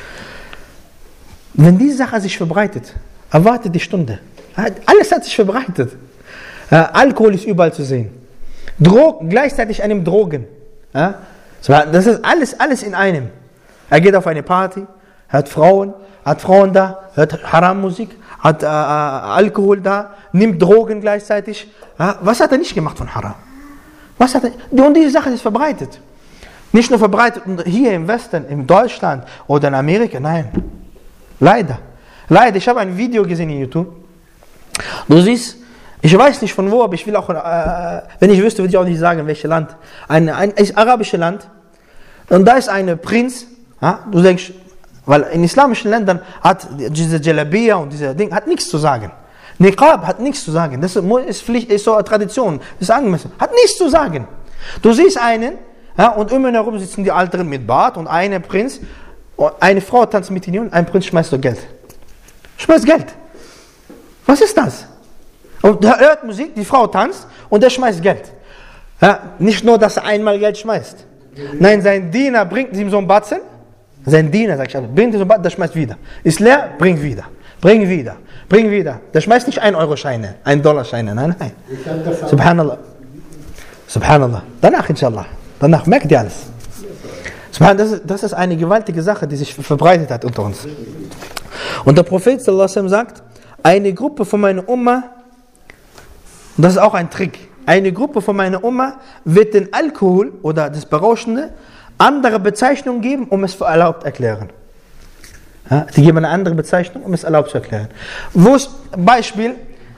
Wenn diese Sache sich verbreitet, erwarte die Stunde. Alles hat sich verbreitet. Alkohol ist überall zu sehen. Gleichzeitig einem Drogen. Das ist alles in einem. Er geht auf eine Party, hat Frauen da, hört Haram-Musik, hat Alkohol da, nimmt Drogen gleichzeitig. Was hat er nicht gemacht von Haram? Und diese Sache ist verbreitet. Nicht nur verbreitet hier im Westen, in Deutschland oder in Amerika, nein. Leider. Ich habe ein Video gesehen in YouTube. Du siehst, ich weiß nicht von wo, aber ich will auch, wenn ich wüsste, würde ich auch nicht sagen, welches Land. Ein arabisches Land. Und da ist ein Prinz. Du denkst, weil in islamischen Ländern hat diese Jalabiyya und diese Ding hat nichts zu sagen. Niqab hat nichts zu sagen. Das ist Pflicht, ist so eine Tradition, ist angemessen. Hat nichts zu sagen. Du siehst einen, und um ihn herum sitzen die Älteren mit Bart und ein Prinz, eine Frau tanzt mit ihnen und ein Prinz schmeißt so Geld. Schmeißt Geld. Was ist das? Und er hört Musik, die Frau tanzt und er schmeißt Geld. Nicht nur, dass er einmal Geld schmeißt. Nein, sein Diener bringt ihm so einen Batzen. Sein Diener, sag ich, bringt ihm so einen Batzen, der schmeißt wieder. Ist leer, bringt wieder. Bring wieder. Der schmeißt nicht 1-Euro-Scheine, 1-Dollar-Scheine, nein. Subhanallah. Danach, inshallah. Danach merkt ihr alles. Das ist eine gewaltige Sache, die sich verbreitet hat unter uns. Und der Prophet sallallahu alaihi wasallam sagt, eine Gruppe von meiner Umma, und das ist auch ein Trick, eine Gruppe von meiner Umma wird den Alkohol oder das Berauschende andere Bezeichnungen geben, um es für erlaubt erklären. Die geben eine andere Bezeichnung, um es erlaubt zu erklären. Wo ist Beispiel?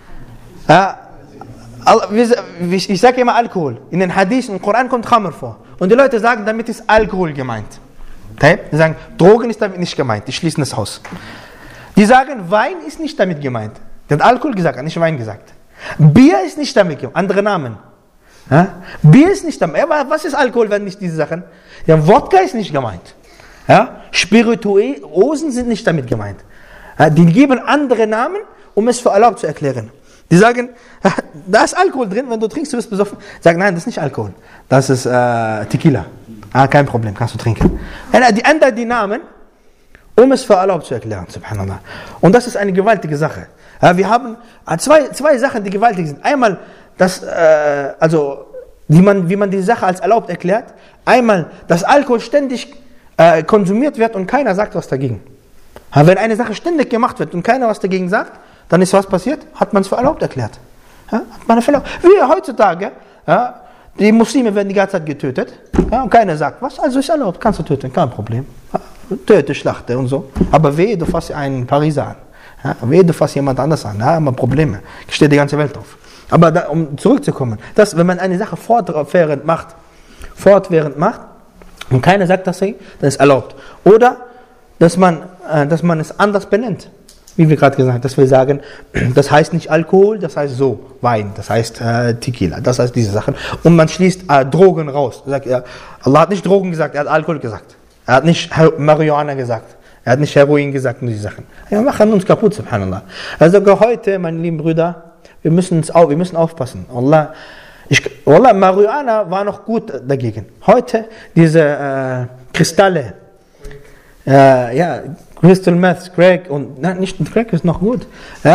Ich sage immer Alkohol. In den Hadith, im Koran kommt Khamr vor. Und die Leute sagen, damit ist Alkohol gemeint. Die sagen, Drogen ist damit nicht gemeint. Die schließen das aus. Die sagen, Wein ist nicht damit gemeint. Der hat Alkohol gesagt, hat nicht Wein gesagt. Bier ist nicht damit gemeint. Andere Namen. Bier ist nicht damit. Aber was ist Alkohol, wenn nicht diese Sachen? Ja, Wodka ist nicht gemeint. Spirituosen sind nicht damit gemeint. Die geben andere Namen, um es für erlaubt zu erklären. Die sagen, da ist Alkohol drin, wenn du trinkst, du wirst besoffen. Sagen, nein, das ist nicht Alkohol. Das ist Tequila. Kein Problem, kannst du trinken. Die ändern die Namen, um es für erlaubt zu erklären. Subhanallah. Und das ist eine gewaltige Sache. Wir haben zwei Sachen, die gewaltig sind. Einmal, wie man die Sache als erlaubt erklärt. Einmal, dass Alkohol ständig konsumiert wird und keiner sagt was dagegen. Wenn eine Sache ständig gemacht wird und keiner was dagegen sagt, dann ist was passiert? Hat man es für erlaubt erklärt. Wie heutzutage, die Muslime werden die ganze Zeit getötet und keiner sagt was, also ist erlaubt, kannst du töten, kein Problem. Töte, schlachte und so. Aber wehe, du fasst einen Pariser an. Wehe, du fasst jemand anders an. Haben wir Probleme. Steht die ganze Welt auf. Aber um zurückzukommen, wenn man eine Sache fortwährend macht und keiner sagt das, dann ist erlaubt. Oder, dass man es anders benennt. Wie wir gerade gesagt haben, dass wir sagen, das heißt nicht Alkohol, das heißt so, Wein, das heißt Tequila, das heißt diese Sachen. Und man schließt Drogen raus. Sagt, Allah hat nicht Drogen gesagt, er hat Alkohol gesagt. Er hat nicht Marihuana gesagt. Er hat nicht Heroin gesagt und diese Sachen. Wir machen uns kaputt, subhanallah. Also heute, meine lieben Brüder, wir müssen aufpassen. Wallah, Marihuana war noch gut dagegen. Heute, diese Kristalle, Crystal Meth, Crack und nicht Crack ist noch gut.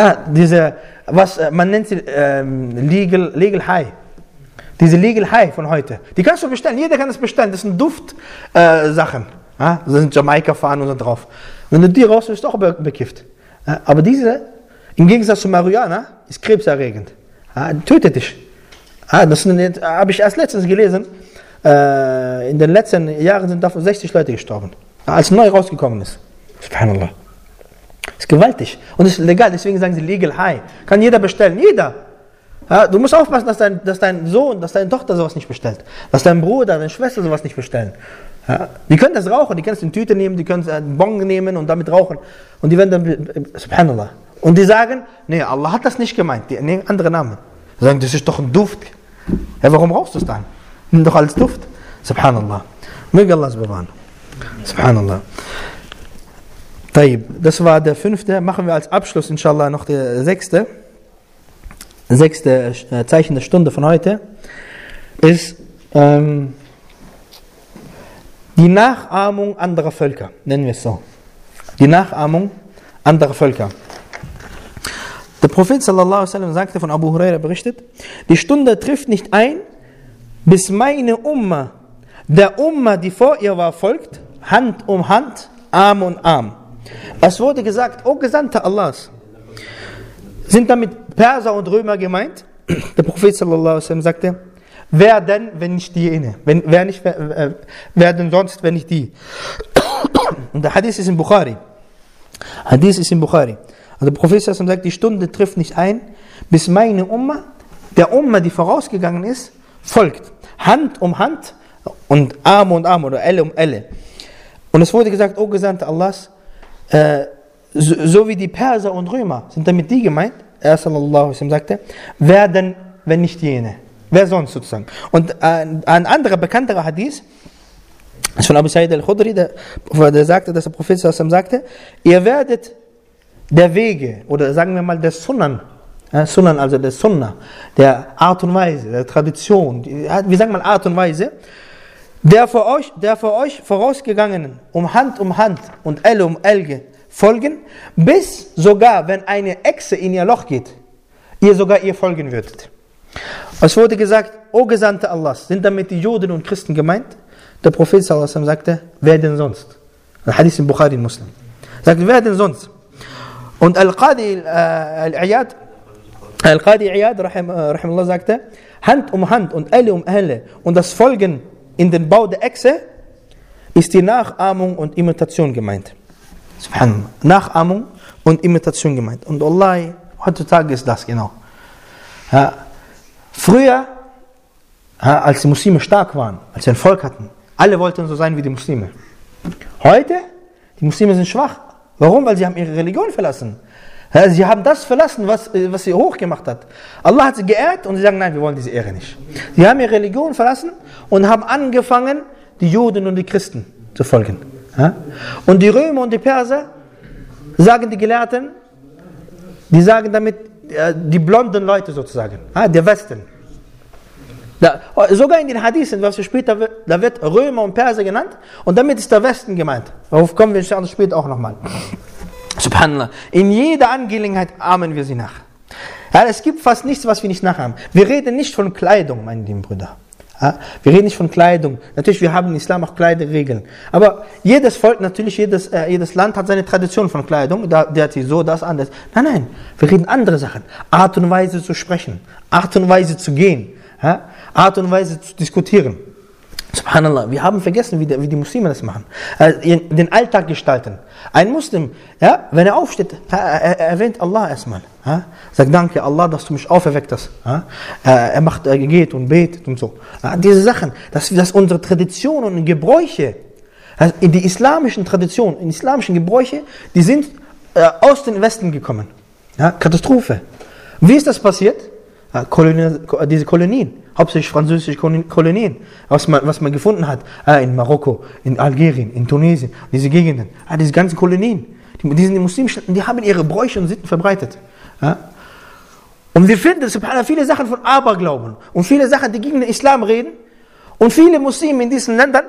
Man nennt sie Legal High. Diese Legal High von heute. Die kannst du bestellen. Jeder kann das bestellen. Das sind Duftsachen. Da sind Jamaika-Fahnen und so drauf. Wenn du die raus bist, auch bekifft. Aber diese, im Gegensatz zu Marihuana, ist krebserregend. Tötet dich. Das habe ich erst letztens gelesen. In den letzten Jahren sind davon 60 Leute gestorben. Als neu rausgekommen ist. Subhanallah. Ist gewaltig. Und es ist legal, deswegen sagen sie Legal High. Kann jeder bestellen. Jeder. Du musst aufpassen, dass dein Sohn, dass deine Tochter sowas nicht bestellt. Dass dein Bruder, deine Schwester sowas nicht bestellen. Die können das rauchen, die können es in Tüte nehmen, die können es einen Bon nehmen und damit rauchen. Und die werden dann, Subhanallah. Und die sagen, nee, Allah hat das nicht gemeint. Die nehmen andere Namen. Die sagen, das ist doch ein Duft. Warum rauchst du es dann? Nimm doch als Duft. Subhanallah. Möge Allah es bewahren. Subhanallah. Das war der 5. Machen wir als Abschluss, inshallah, noch der 6. sechste Zeichen der Stunde von heute ist die Nachahmung anderer Völker, nennen wir es so. Die Nachahmung anderer Völker. Der Prophet sallallahu alaihi wasallam sagte, von Abu Huraira berichtet, die Stunde trifft nicht ein, bis meine Umma, der Umma, die vor ihr war, folgt, Hand um Hand, Arm um Arm. Es wurde gesagt, O Gesandter Allahs, sind damit Perser und Römer gemeint? Der Prophet sallallahu alaihi wasallam sagte, wer denn, wenn nicht die? Wer denn sonst, wenn nicht die? Und der Hadith ist in Bukhari. Also der Prophet sallallahu alaihi wasallam sagt, die Stunde trifft nicht ein, bis meine Umma, der Umma, die vorausgegangen ist, folgt. Hand um Hand und Arm um Arm oder Elle um Elle. Und es wurde gesagt, O Gesandter Allahs, so wie die Perser und Römer, sind damit die gemeint? Er sallallahu alaihi wasallam sagte, wer denn, wenn nicht jene? Wer sonst sozusagen? Und ein anderer, bekannterer Hadith, ist von Abu Sa'id al-Khudri, der sagte, dass der Prophet sallallahu alaihi wasallam sagte, ihr werdet der Wege, oder sagen wir mal der Sunan, also der Sunnah, der Art und Weise, der Tradition, wir sagen mal Art und Weise, der für euch vorausgegangenen um Hand und Elle um Elle folgen, bis sogar, wenn eine Echse in ihr Loch geht, ihr folgen würdet. Es wurde gesagt, O Gesandte Allahs, sind damit die Juden und Christen gemeint? Der Prophet sallallahu alaihi wasallam sagte, wer denn sonst? Der Hadith in Bukhari und Muslim. Sagte, wer denn sonst? Und Al-Qadi Iyad rahimahullah sagte, Hand um Hand und Elle um Elle und das Folgen in den Bau der Echse ist die Nachahmung und Imitation gemeint. Subhanallah. Nachahmung und Imitation gemeint. Und Allah, heutzutage ist das genau. Ja. Früher, als die Muslime stark waren, als sie ein Volk hatten, alle wollten so sein wie die Muslime. Heute, die Muslime sind schwach. Warum? Weil sie haben ihre Religion verlassen. Sie haben das verlassen, was sie hochgemacht hat. Allah hat sie geehrt und sie sagen, nein, wir wollen diese Ehre nicht. Sie haben ihre Religion verlassen und haben angefangen, die Juden und die Christen zu folgen. Und die Römer und die Perser, sagen die Gelehrten, die sagen damit die blonden Leute sozusagen, der Westen. Sogar in den Hadithen, was später da wird Römer und Perser genannt und damit ist der Westen gemeint. Darauf kommen wir später auch nochmal. Subhanallah. In jeder Angelegenheit ahmen wir sie nach. Ja, es gibt fast nichts, was wir nicht nachahmen. Wir reden nicht von Kleidung, meine lieben Brüder. Ja, wir reden nicht von Kleidung. Natürlich, wir haben im Islam auch Kleiderregeln. Aber jedes Volk, natürlich jedes Land hat seine Tradition von Kleidung. Der hat sie so, das, anders. Nein, wir reden andere Sachen. Art und Weise zu sprechen. Art und Weise zu gehen. Ja, Art und Weise zu diskutieren. Subhanallah, wir haben vergessen, wie die Muslime das machen. Den Alltag gestalten. Ein Muslim, ja, wenn er aufsteht, er erwähnt Allah erstmal. Ja, sagt, danke Allah, dass du mich auferweckt hast. Ja, er geht und betet und so. Ja, diese Sachen, das unsere Traditionen und Gebräuche, also in die islamischen Traditionen, in islamischen Gebräuche, die sind aus dem Westen gekommen. Ja, Katastrophe. Wie ist das passiert? Diese Kolonien, hauptsächlich französische Kolonien, was man gefunden hat, in Marokko, in Algerien, in Tunesien, diese Gegenden, diese ganzen Kolonien, die muslimischen, die haben ihre Bräuche und Sitten verbreitet. Ja? Und wir finden viele Sachen von Aberglauben und viele Sachen, die gegen den Islam reden und viele Muslime in diesen Ländern,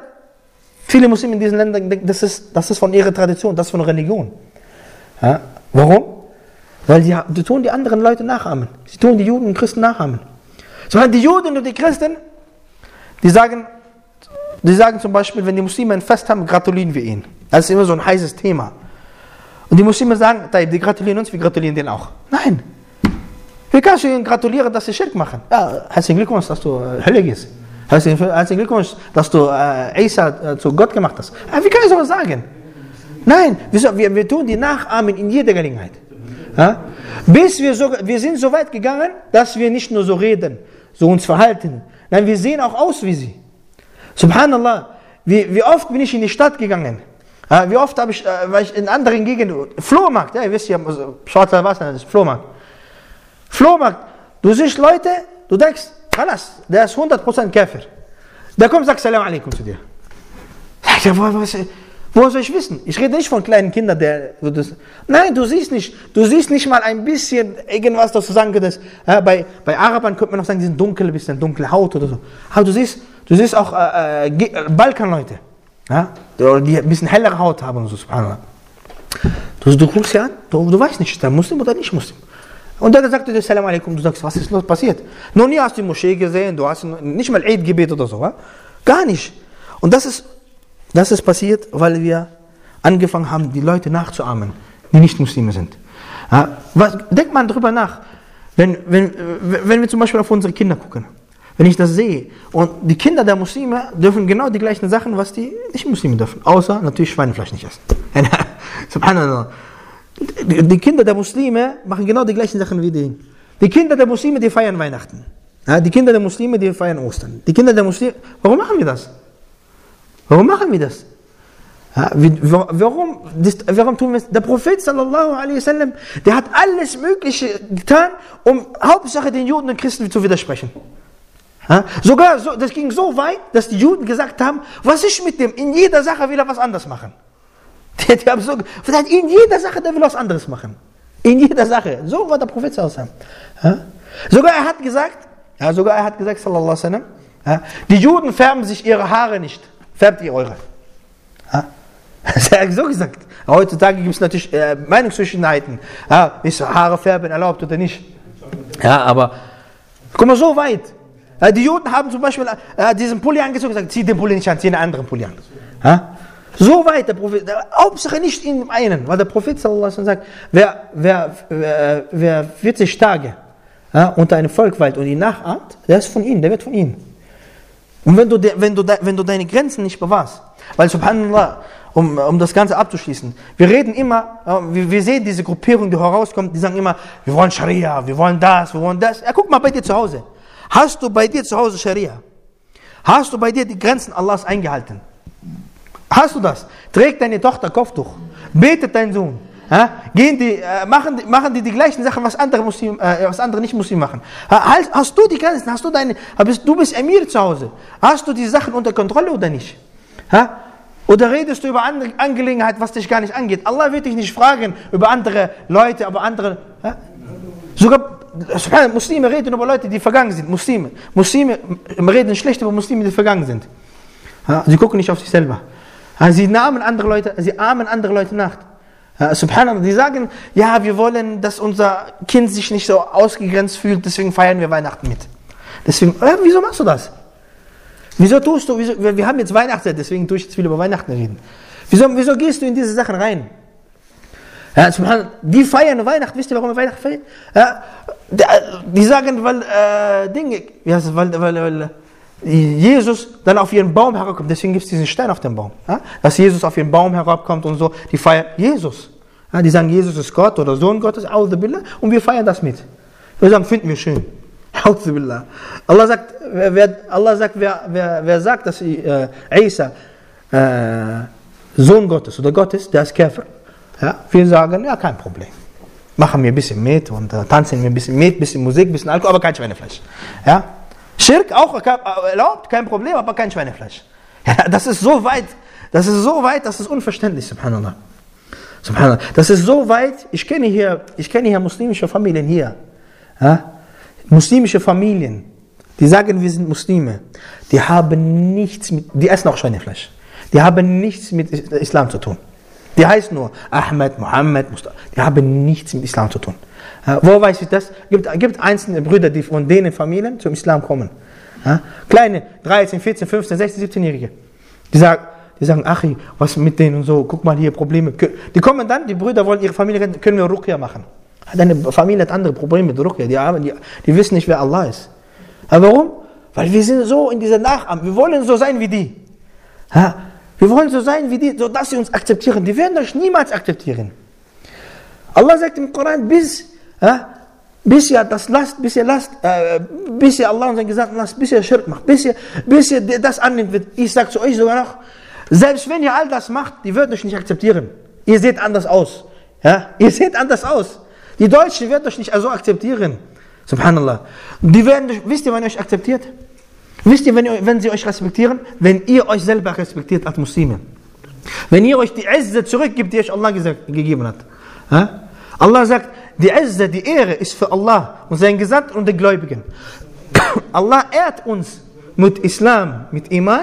denken, das ist von ihrer Tradition, das ist von Religion. Ja? Warum? Weil die tun die anderen Leute nachahmen. Sie tun die Juden und Christen nachahmen. Sondern die Juden und die Christen, die sagen zum Beispiel, wenn die Muslime ein Fest haben, gratulieren wir ihnen. Das ist immer so ein heißes Thema. Und die Muslime sagen, die gratulieren uns, wir gratulieren denen auch. Nein. Wie kannst du ihnen gratulieren, dass sie Schirk machen? Ja, herzlichen Glückwunsch, dass du Hölle gehst. Herzlichen Glückwunsch, dass du Isa zu Gott gemacht hast. Ja, wie kann ich sowas sagen? Nein, wir tun die nachahmen in jeder Gelegenheit. Ja? Wir sind so weit gegangen, dass wir nicht nur so reden, so uns verhalten. Nein, wir sehen auch aus wie sie. Subhanallah, wie oft bin ich in die Stadt gegangen? Ja, wie oft war ich in anderen Gegenden, Flohmarkt, ja, ihr wisst ja, Schwarzer Wasser, das ist Flohmarkt. Flohmarkt, du siehst Leute, du denkst, Khalas, der ist 100% Kafir. Der kommt und sagt Salam alaikum zu dir. Woher soll ich wissen? Ich rede nicht von kleinen Kindern, nein, du siehst nicht mal ein bisschen irgendwas, das du sagen könntest. Ja, bei Arabern könnte man noch sagen, die sind dunkel, ein bisschen dunkle Haut oder so. Aber du siehst auch Balkanleute, ja, die ein bisschen hellere Haut haben und so. Du guckst ja an, du weißt nicht, ist der Muslim oder nicht Muslim. Und dann sagt er, Salam alaikum, du sagst, was ist noch passiert? Noch nie hast du die Moschee gesehen, du hast nicht mal Eid-Gebet oder so, ja? Gar nicht. Und das ist passiert, weil wir angefangen haben, die Leute nachzuahmen, die nicht Muslime sind. Ja? Denkt mal drüber nach, wenn wir zum Beispiel auf unsere Kinder gucken, wenn ich das sehe, und die Kinder der Muslime dürfen genau die gleichen Sachen, was die Nicht-Muslime dürfen, außer natürlich Schweinefleisch nicht essen. Subhanallah. Die Kinder der Muslime machen genau die gleichen Sachen wie die. Die Kinder der Muslime, die feiern Weihnachten. Ja, die Kinder der Muslime, die feiern Ostern. Die Kinder der Muslime, warum machen wir das? Warum machen wir das? Ja, warum tun wir es? Der Prophet sallallahu alaihi wasallam, der hat alles Mögliche getan, um Hauptsache den Juden und Christen zu widersprechen. Ja, das ging so weit, dass die Juden gesagt haben, was ist mit dem? In jeder Sache will er was anderes machen. Die haben in jeder Sache, der will was anderes machen. In jeder Sache. So war der Prophet sallallahu alaihi wasallam. Ja? Sogar er hat gesagt, sallallahu alaihi wasallam, ja, die Juden färben sich ihre Haare nicht. Färbt ihr eure. Ja? Das hat er so gesagt. Heutzutage gibt es natürlich Meinungsverschiedenheiten. Ja, ist Haare färben erlaubt oder nicht? Ja, aber guck mal, so weit. Die Juden haben zum Beispiel diesen Pulli angezogen und gesagt, zieh den Pulli nicht an, zieh einen anderen Pulli an. Ja? So weit der Prophet, Hauptsache nicht in dem einen, weil der Prophet sallallahu alaihi wasallam sagt, wer 40 Tage unter einem Volk weilt und ihn nachahmt, der ist von ihnen, der wird von ihnen. Und wenn du deine Grenzen nicht bewahrst, weil subhanallah, um das Ganze abzuschließen, wir reden immer, wir sehen diese Gruppierung, die herauskommt, die sagen immer, wir wollen Scharia, wir wollen das. Ja, guck mal bei dir zu Hause. Hast du bei dir zu Hause Scharia? Hast du bei dir die Grenzen Allahs eingehalten? Hast du das? Trägt deine Tochter Kopftuch? Betet dein Sohn? Machen die gleichen Sachen, was andere Nicht-Muslime machen? Hast du die Grenzen? Du bist Emir zu Hause. Hast du die Sachen unter Kontrolle oder nicht? Oder redest du über andere Angelegenheiten, was dich gar nicht angeht? Allah wird dich nicht fragen über andere Leute, aber andere... Sogar Muslime reden über Leute, die vergangen sind. Muslime reden schlecht über Muslime, die vergangen sind. Sie gucken nicht auf sich selber. Sie ahmen andere Leute nach. Subhanallah, die sagen, ja, wir wollen, dass unser Kind sich nicht so ausgegrenzt fühlt, deswegen feiern wir Weihnachten mit. Deswegen, wieso machst du das? Wir haben jetzt Weihnachten, deswegen tue ich jetzt viel über Weihnachten reden. Wieso gehst du in diese Sachen rein? Ja, subhanallah, die feiern Weihnachten, wisst ihr, warum wir Weihnachten feiern? Ja, die sagen, weil Jesus dann auf ihren Baum herabkommt, deswegen gibt es diesen Stein auf dem Baum. Ja? Dass Jesus auf ihren Baum herabkommt und so, die feiern Jesus. Ja, die sagen, Jesus ist Gott oder Sohn Gottes, und wir feiern das mit. Wir sagen, finden wir schön. Allah sagt, wer sagt, dass Isa Sohn Gottes oder Gott ist, der ist Käfer. Ja? Wir sagen, ja, kein Problem. Machen wir ein bisschen mit und tanzen wir ein bisschen mit, ein bisschen Musik, ein bisschen Alkohol, aber kein Schweinefleisch. Ja? Schirk auch erlaubt, kein Problem, aber kein Schweinefleisch. Ja, das ist so weit, das ist unverständlich, subhanallah. Subhanallah. Das ist so weit, ich kenne hier muslimische Familien hier. Ja? Muslimische Familien, die sagen, wir sind Muslime, die essen auch Schweinefleisch. Die haben nichts mit Islam zu tun. Die heißen nur Ahmed, Mohammed, Mustafa. Die haben nichts mit Islam zu tun. Wo weiß ich das? Gibt einzelne Brüder, die von denen Familien zum Islam kommen. Kleine, 13, 14, 15, 16, 17-Jährige. Die sagen, Achi, was mit denen und so, guck mal hier, Probleme. Die kommen dann, die Brüder wollen ihre Familie retten, können wir Ruqya machen. Deine Familie hat andere Probleme mit Ruqya, die wissen nicht, wer Allah ist. Aber warum? Weil wir sind so in dieser Nachahmung, wir wollen so sein wie die. Wir wollen so sein wie die, so dass sie uns akzeptieren. Die werden euch niemals akzeptieren. Allah sagt im Koran, bis ihr das lasst, bis ihr Allah und seinen Gesandten lasst, bis ihr Schirk macht, bis ihr das annimmt wird. Ich sage zu euch sogar noch, selbst wenn ihr all das macht, die werden euch nicht akzeptieren. Ihr seht anders aus. Ja? Ihr seht anders aus. Die Deutschen werden euch nicht so akzeptieren. Subhanallah. Wisst ihr, wann ihr euch akzeptiert? Wisst ihr, wenn sie euch respektieren? Wenn ihr euch selber respektiert als Muslime. Wenn ihr euch die Izze zurückgibt, die euch Allah gegeben hat. Ja? Allah sagt, die Izze, die Ehre ist für Allah und seinen Gesandten und den Gläubigen. Allah ehrt uns mit Islam, mit Iman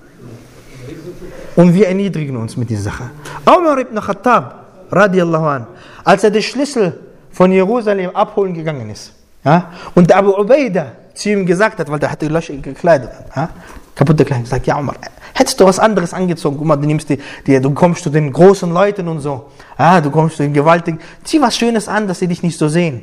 und wir erniedrigen uns mit dieser Sache. Umar ibn Khattab, radiallahu an, als er den Schlüssel von Jerusalem abholen gegangen ist, ja, und Abu Ubaidah zu ihm gesagt hat, weil der hatte löchige Kleider, ja, kaputte Kleider, sagt, ja Umar, hättest du was anderes angezogen, guck mal, du kommst zu den großen Leuten und so, ja, du kommst zu den Gewaltigen, zieh was Schönes an, dass sie dich nicht so sehen.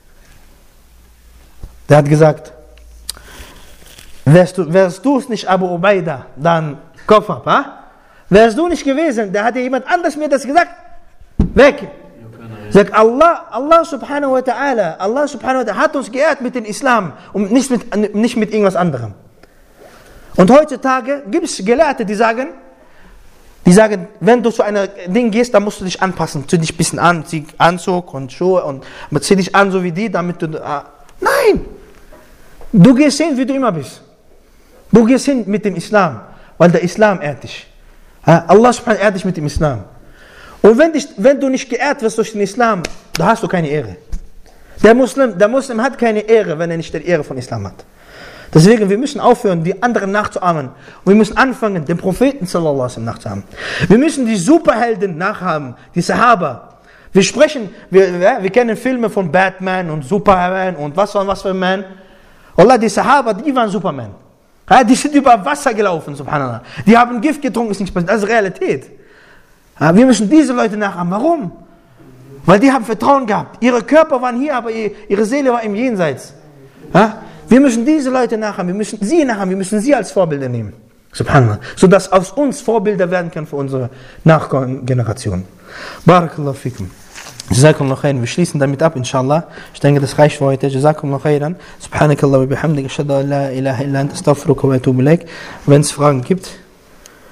Der hat gesagt, wärst du es nicht, Abu Ubaidah, dann Kopf ab, ha? Wärst du nicht gewesen, da hat dir jemand anders mir das gesagt, weg. Sagt Allah subhanahu wa ta'ala hat uns geehrt mit dem Islam und nicht mit irgendwas anderem. Und heutzutage gibt es Gelehrte, die sagen, wenn du zu einer Ding gehst, dann musst du dich anpassen. Zieh dich ein bisschen an, zieh Anzug und Schuhe und zieh dich an so wie die, damit du... Nein! Du gehst hin, wie du immer bist. Du gehst hin mit dem Islam, weil der Islam ehrt dich. Allah subhanahu ehrt dich mit dem Islam. Und wenn du nicht geehrt wirst durch den Islam, da hast du keine Ehre. Der Muslim hat keine Ehre, wenn er nicht die Ehre von Islam hat. Deswegen, wir müssen aufhören, die anderen nachzuahmen. Und wir müssen anfangen, den Propheten sallallahu alaihi wasallam nachzuahmen. Wir müssen die Superhelden nachahmen, die Sahaba. Wir kennen Filme von Batman und Superman und was für ein Man. Allah, die Sahaba, die waren Superman. Die sind über Wasser gelaufen, subhanallah. Die haben Gift getrunken, ist nichts passiert. Das ist Realität. Wir müssen diese Leute nachahmen. Warum? Weil die haben Vertrauen gehabt. Ihre Körper waren hier, aber ihre Seele war im Jenseits. Wir müssen diese Leute nachahmen, wir müssen sie nachahmen, wir müssen sie als Vorbilder nehmen. Subhanallah. Sodass aus uns Vorbilder werden können für unsere Nachgeneration. Barakallahu fikum. Jazakumullah khairan. Wir schließen damit ab, inshallah. Ich denke, das reicht für heute. Jazakumullah khairan. Subhanakallah wa bihamdik. Ashhadu an la ilaha illa anta astaghfiruka wa atubu ilaik. Wenn es Fragen gibt.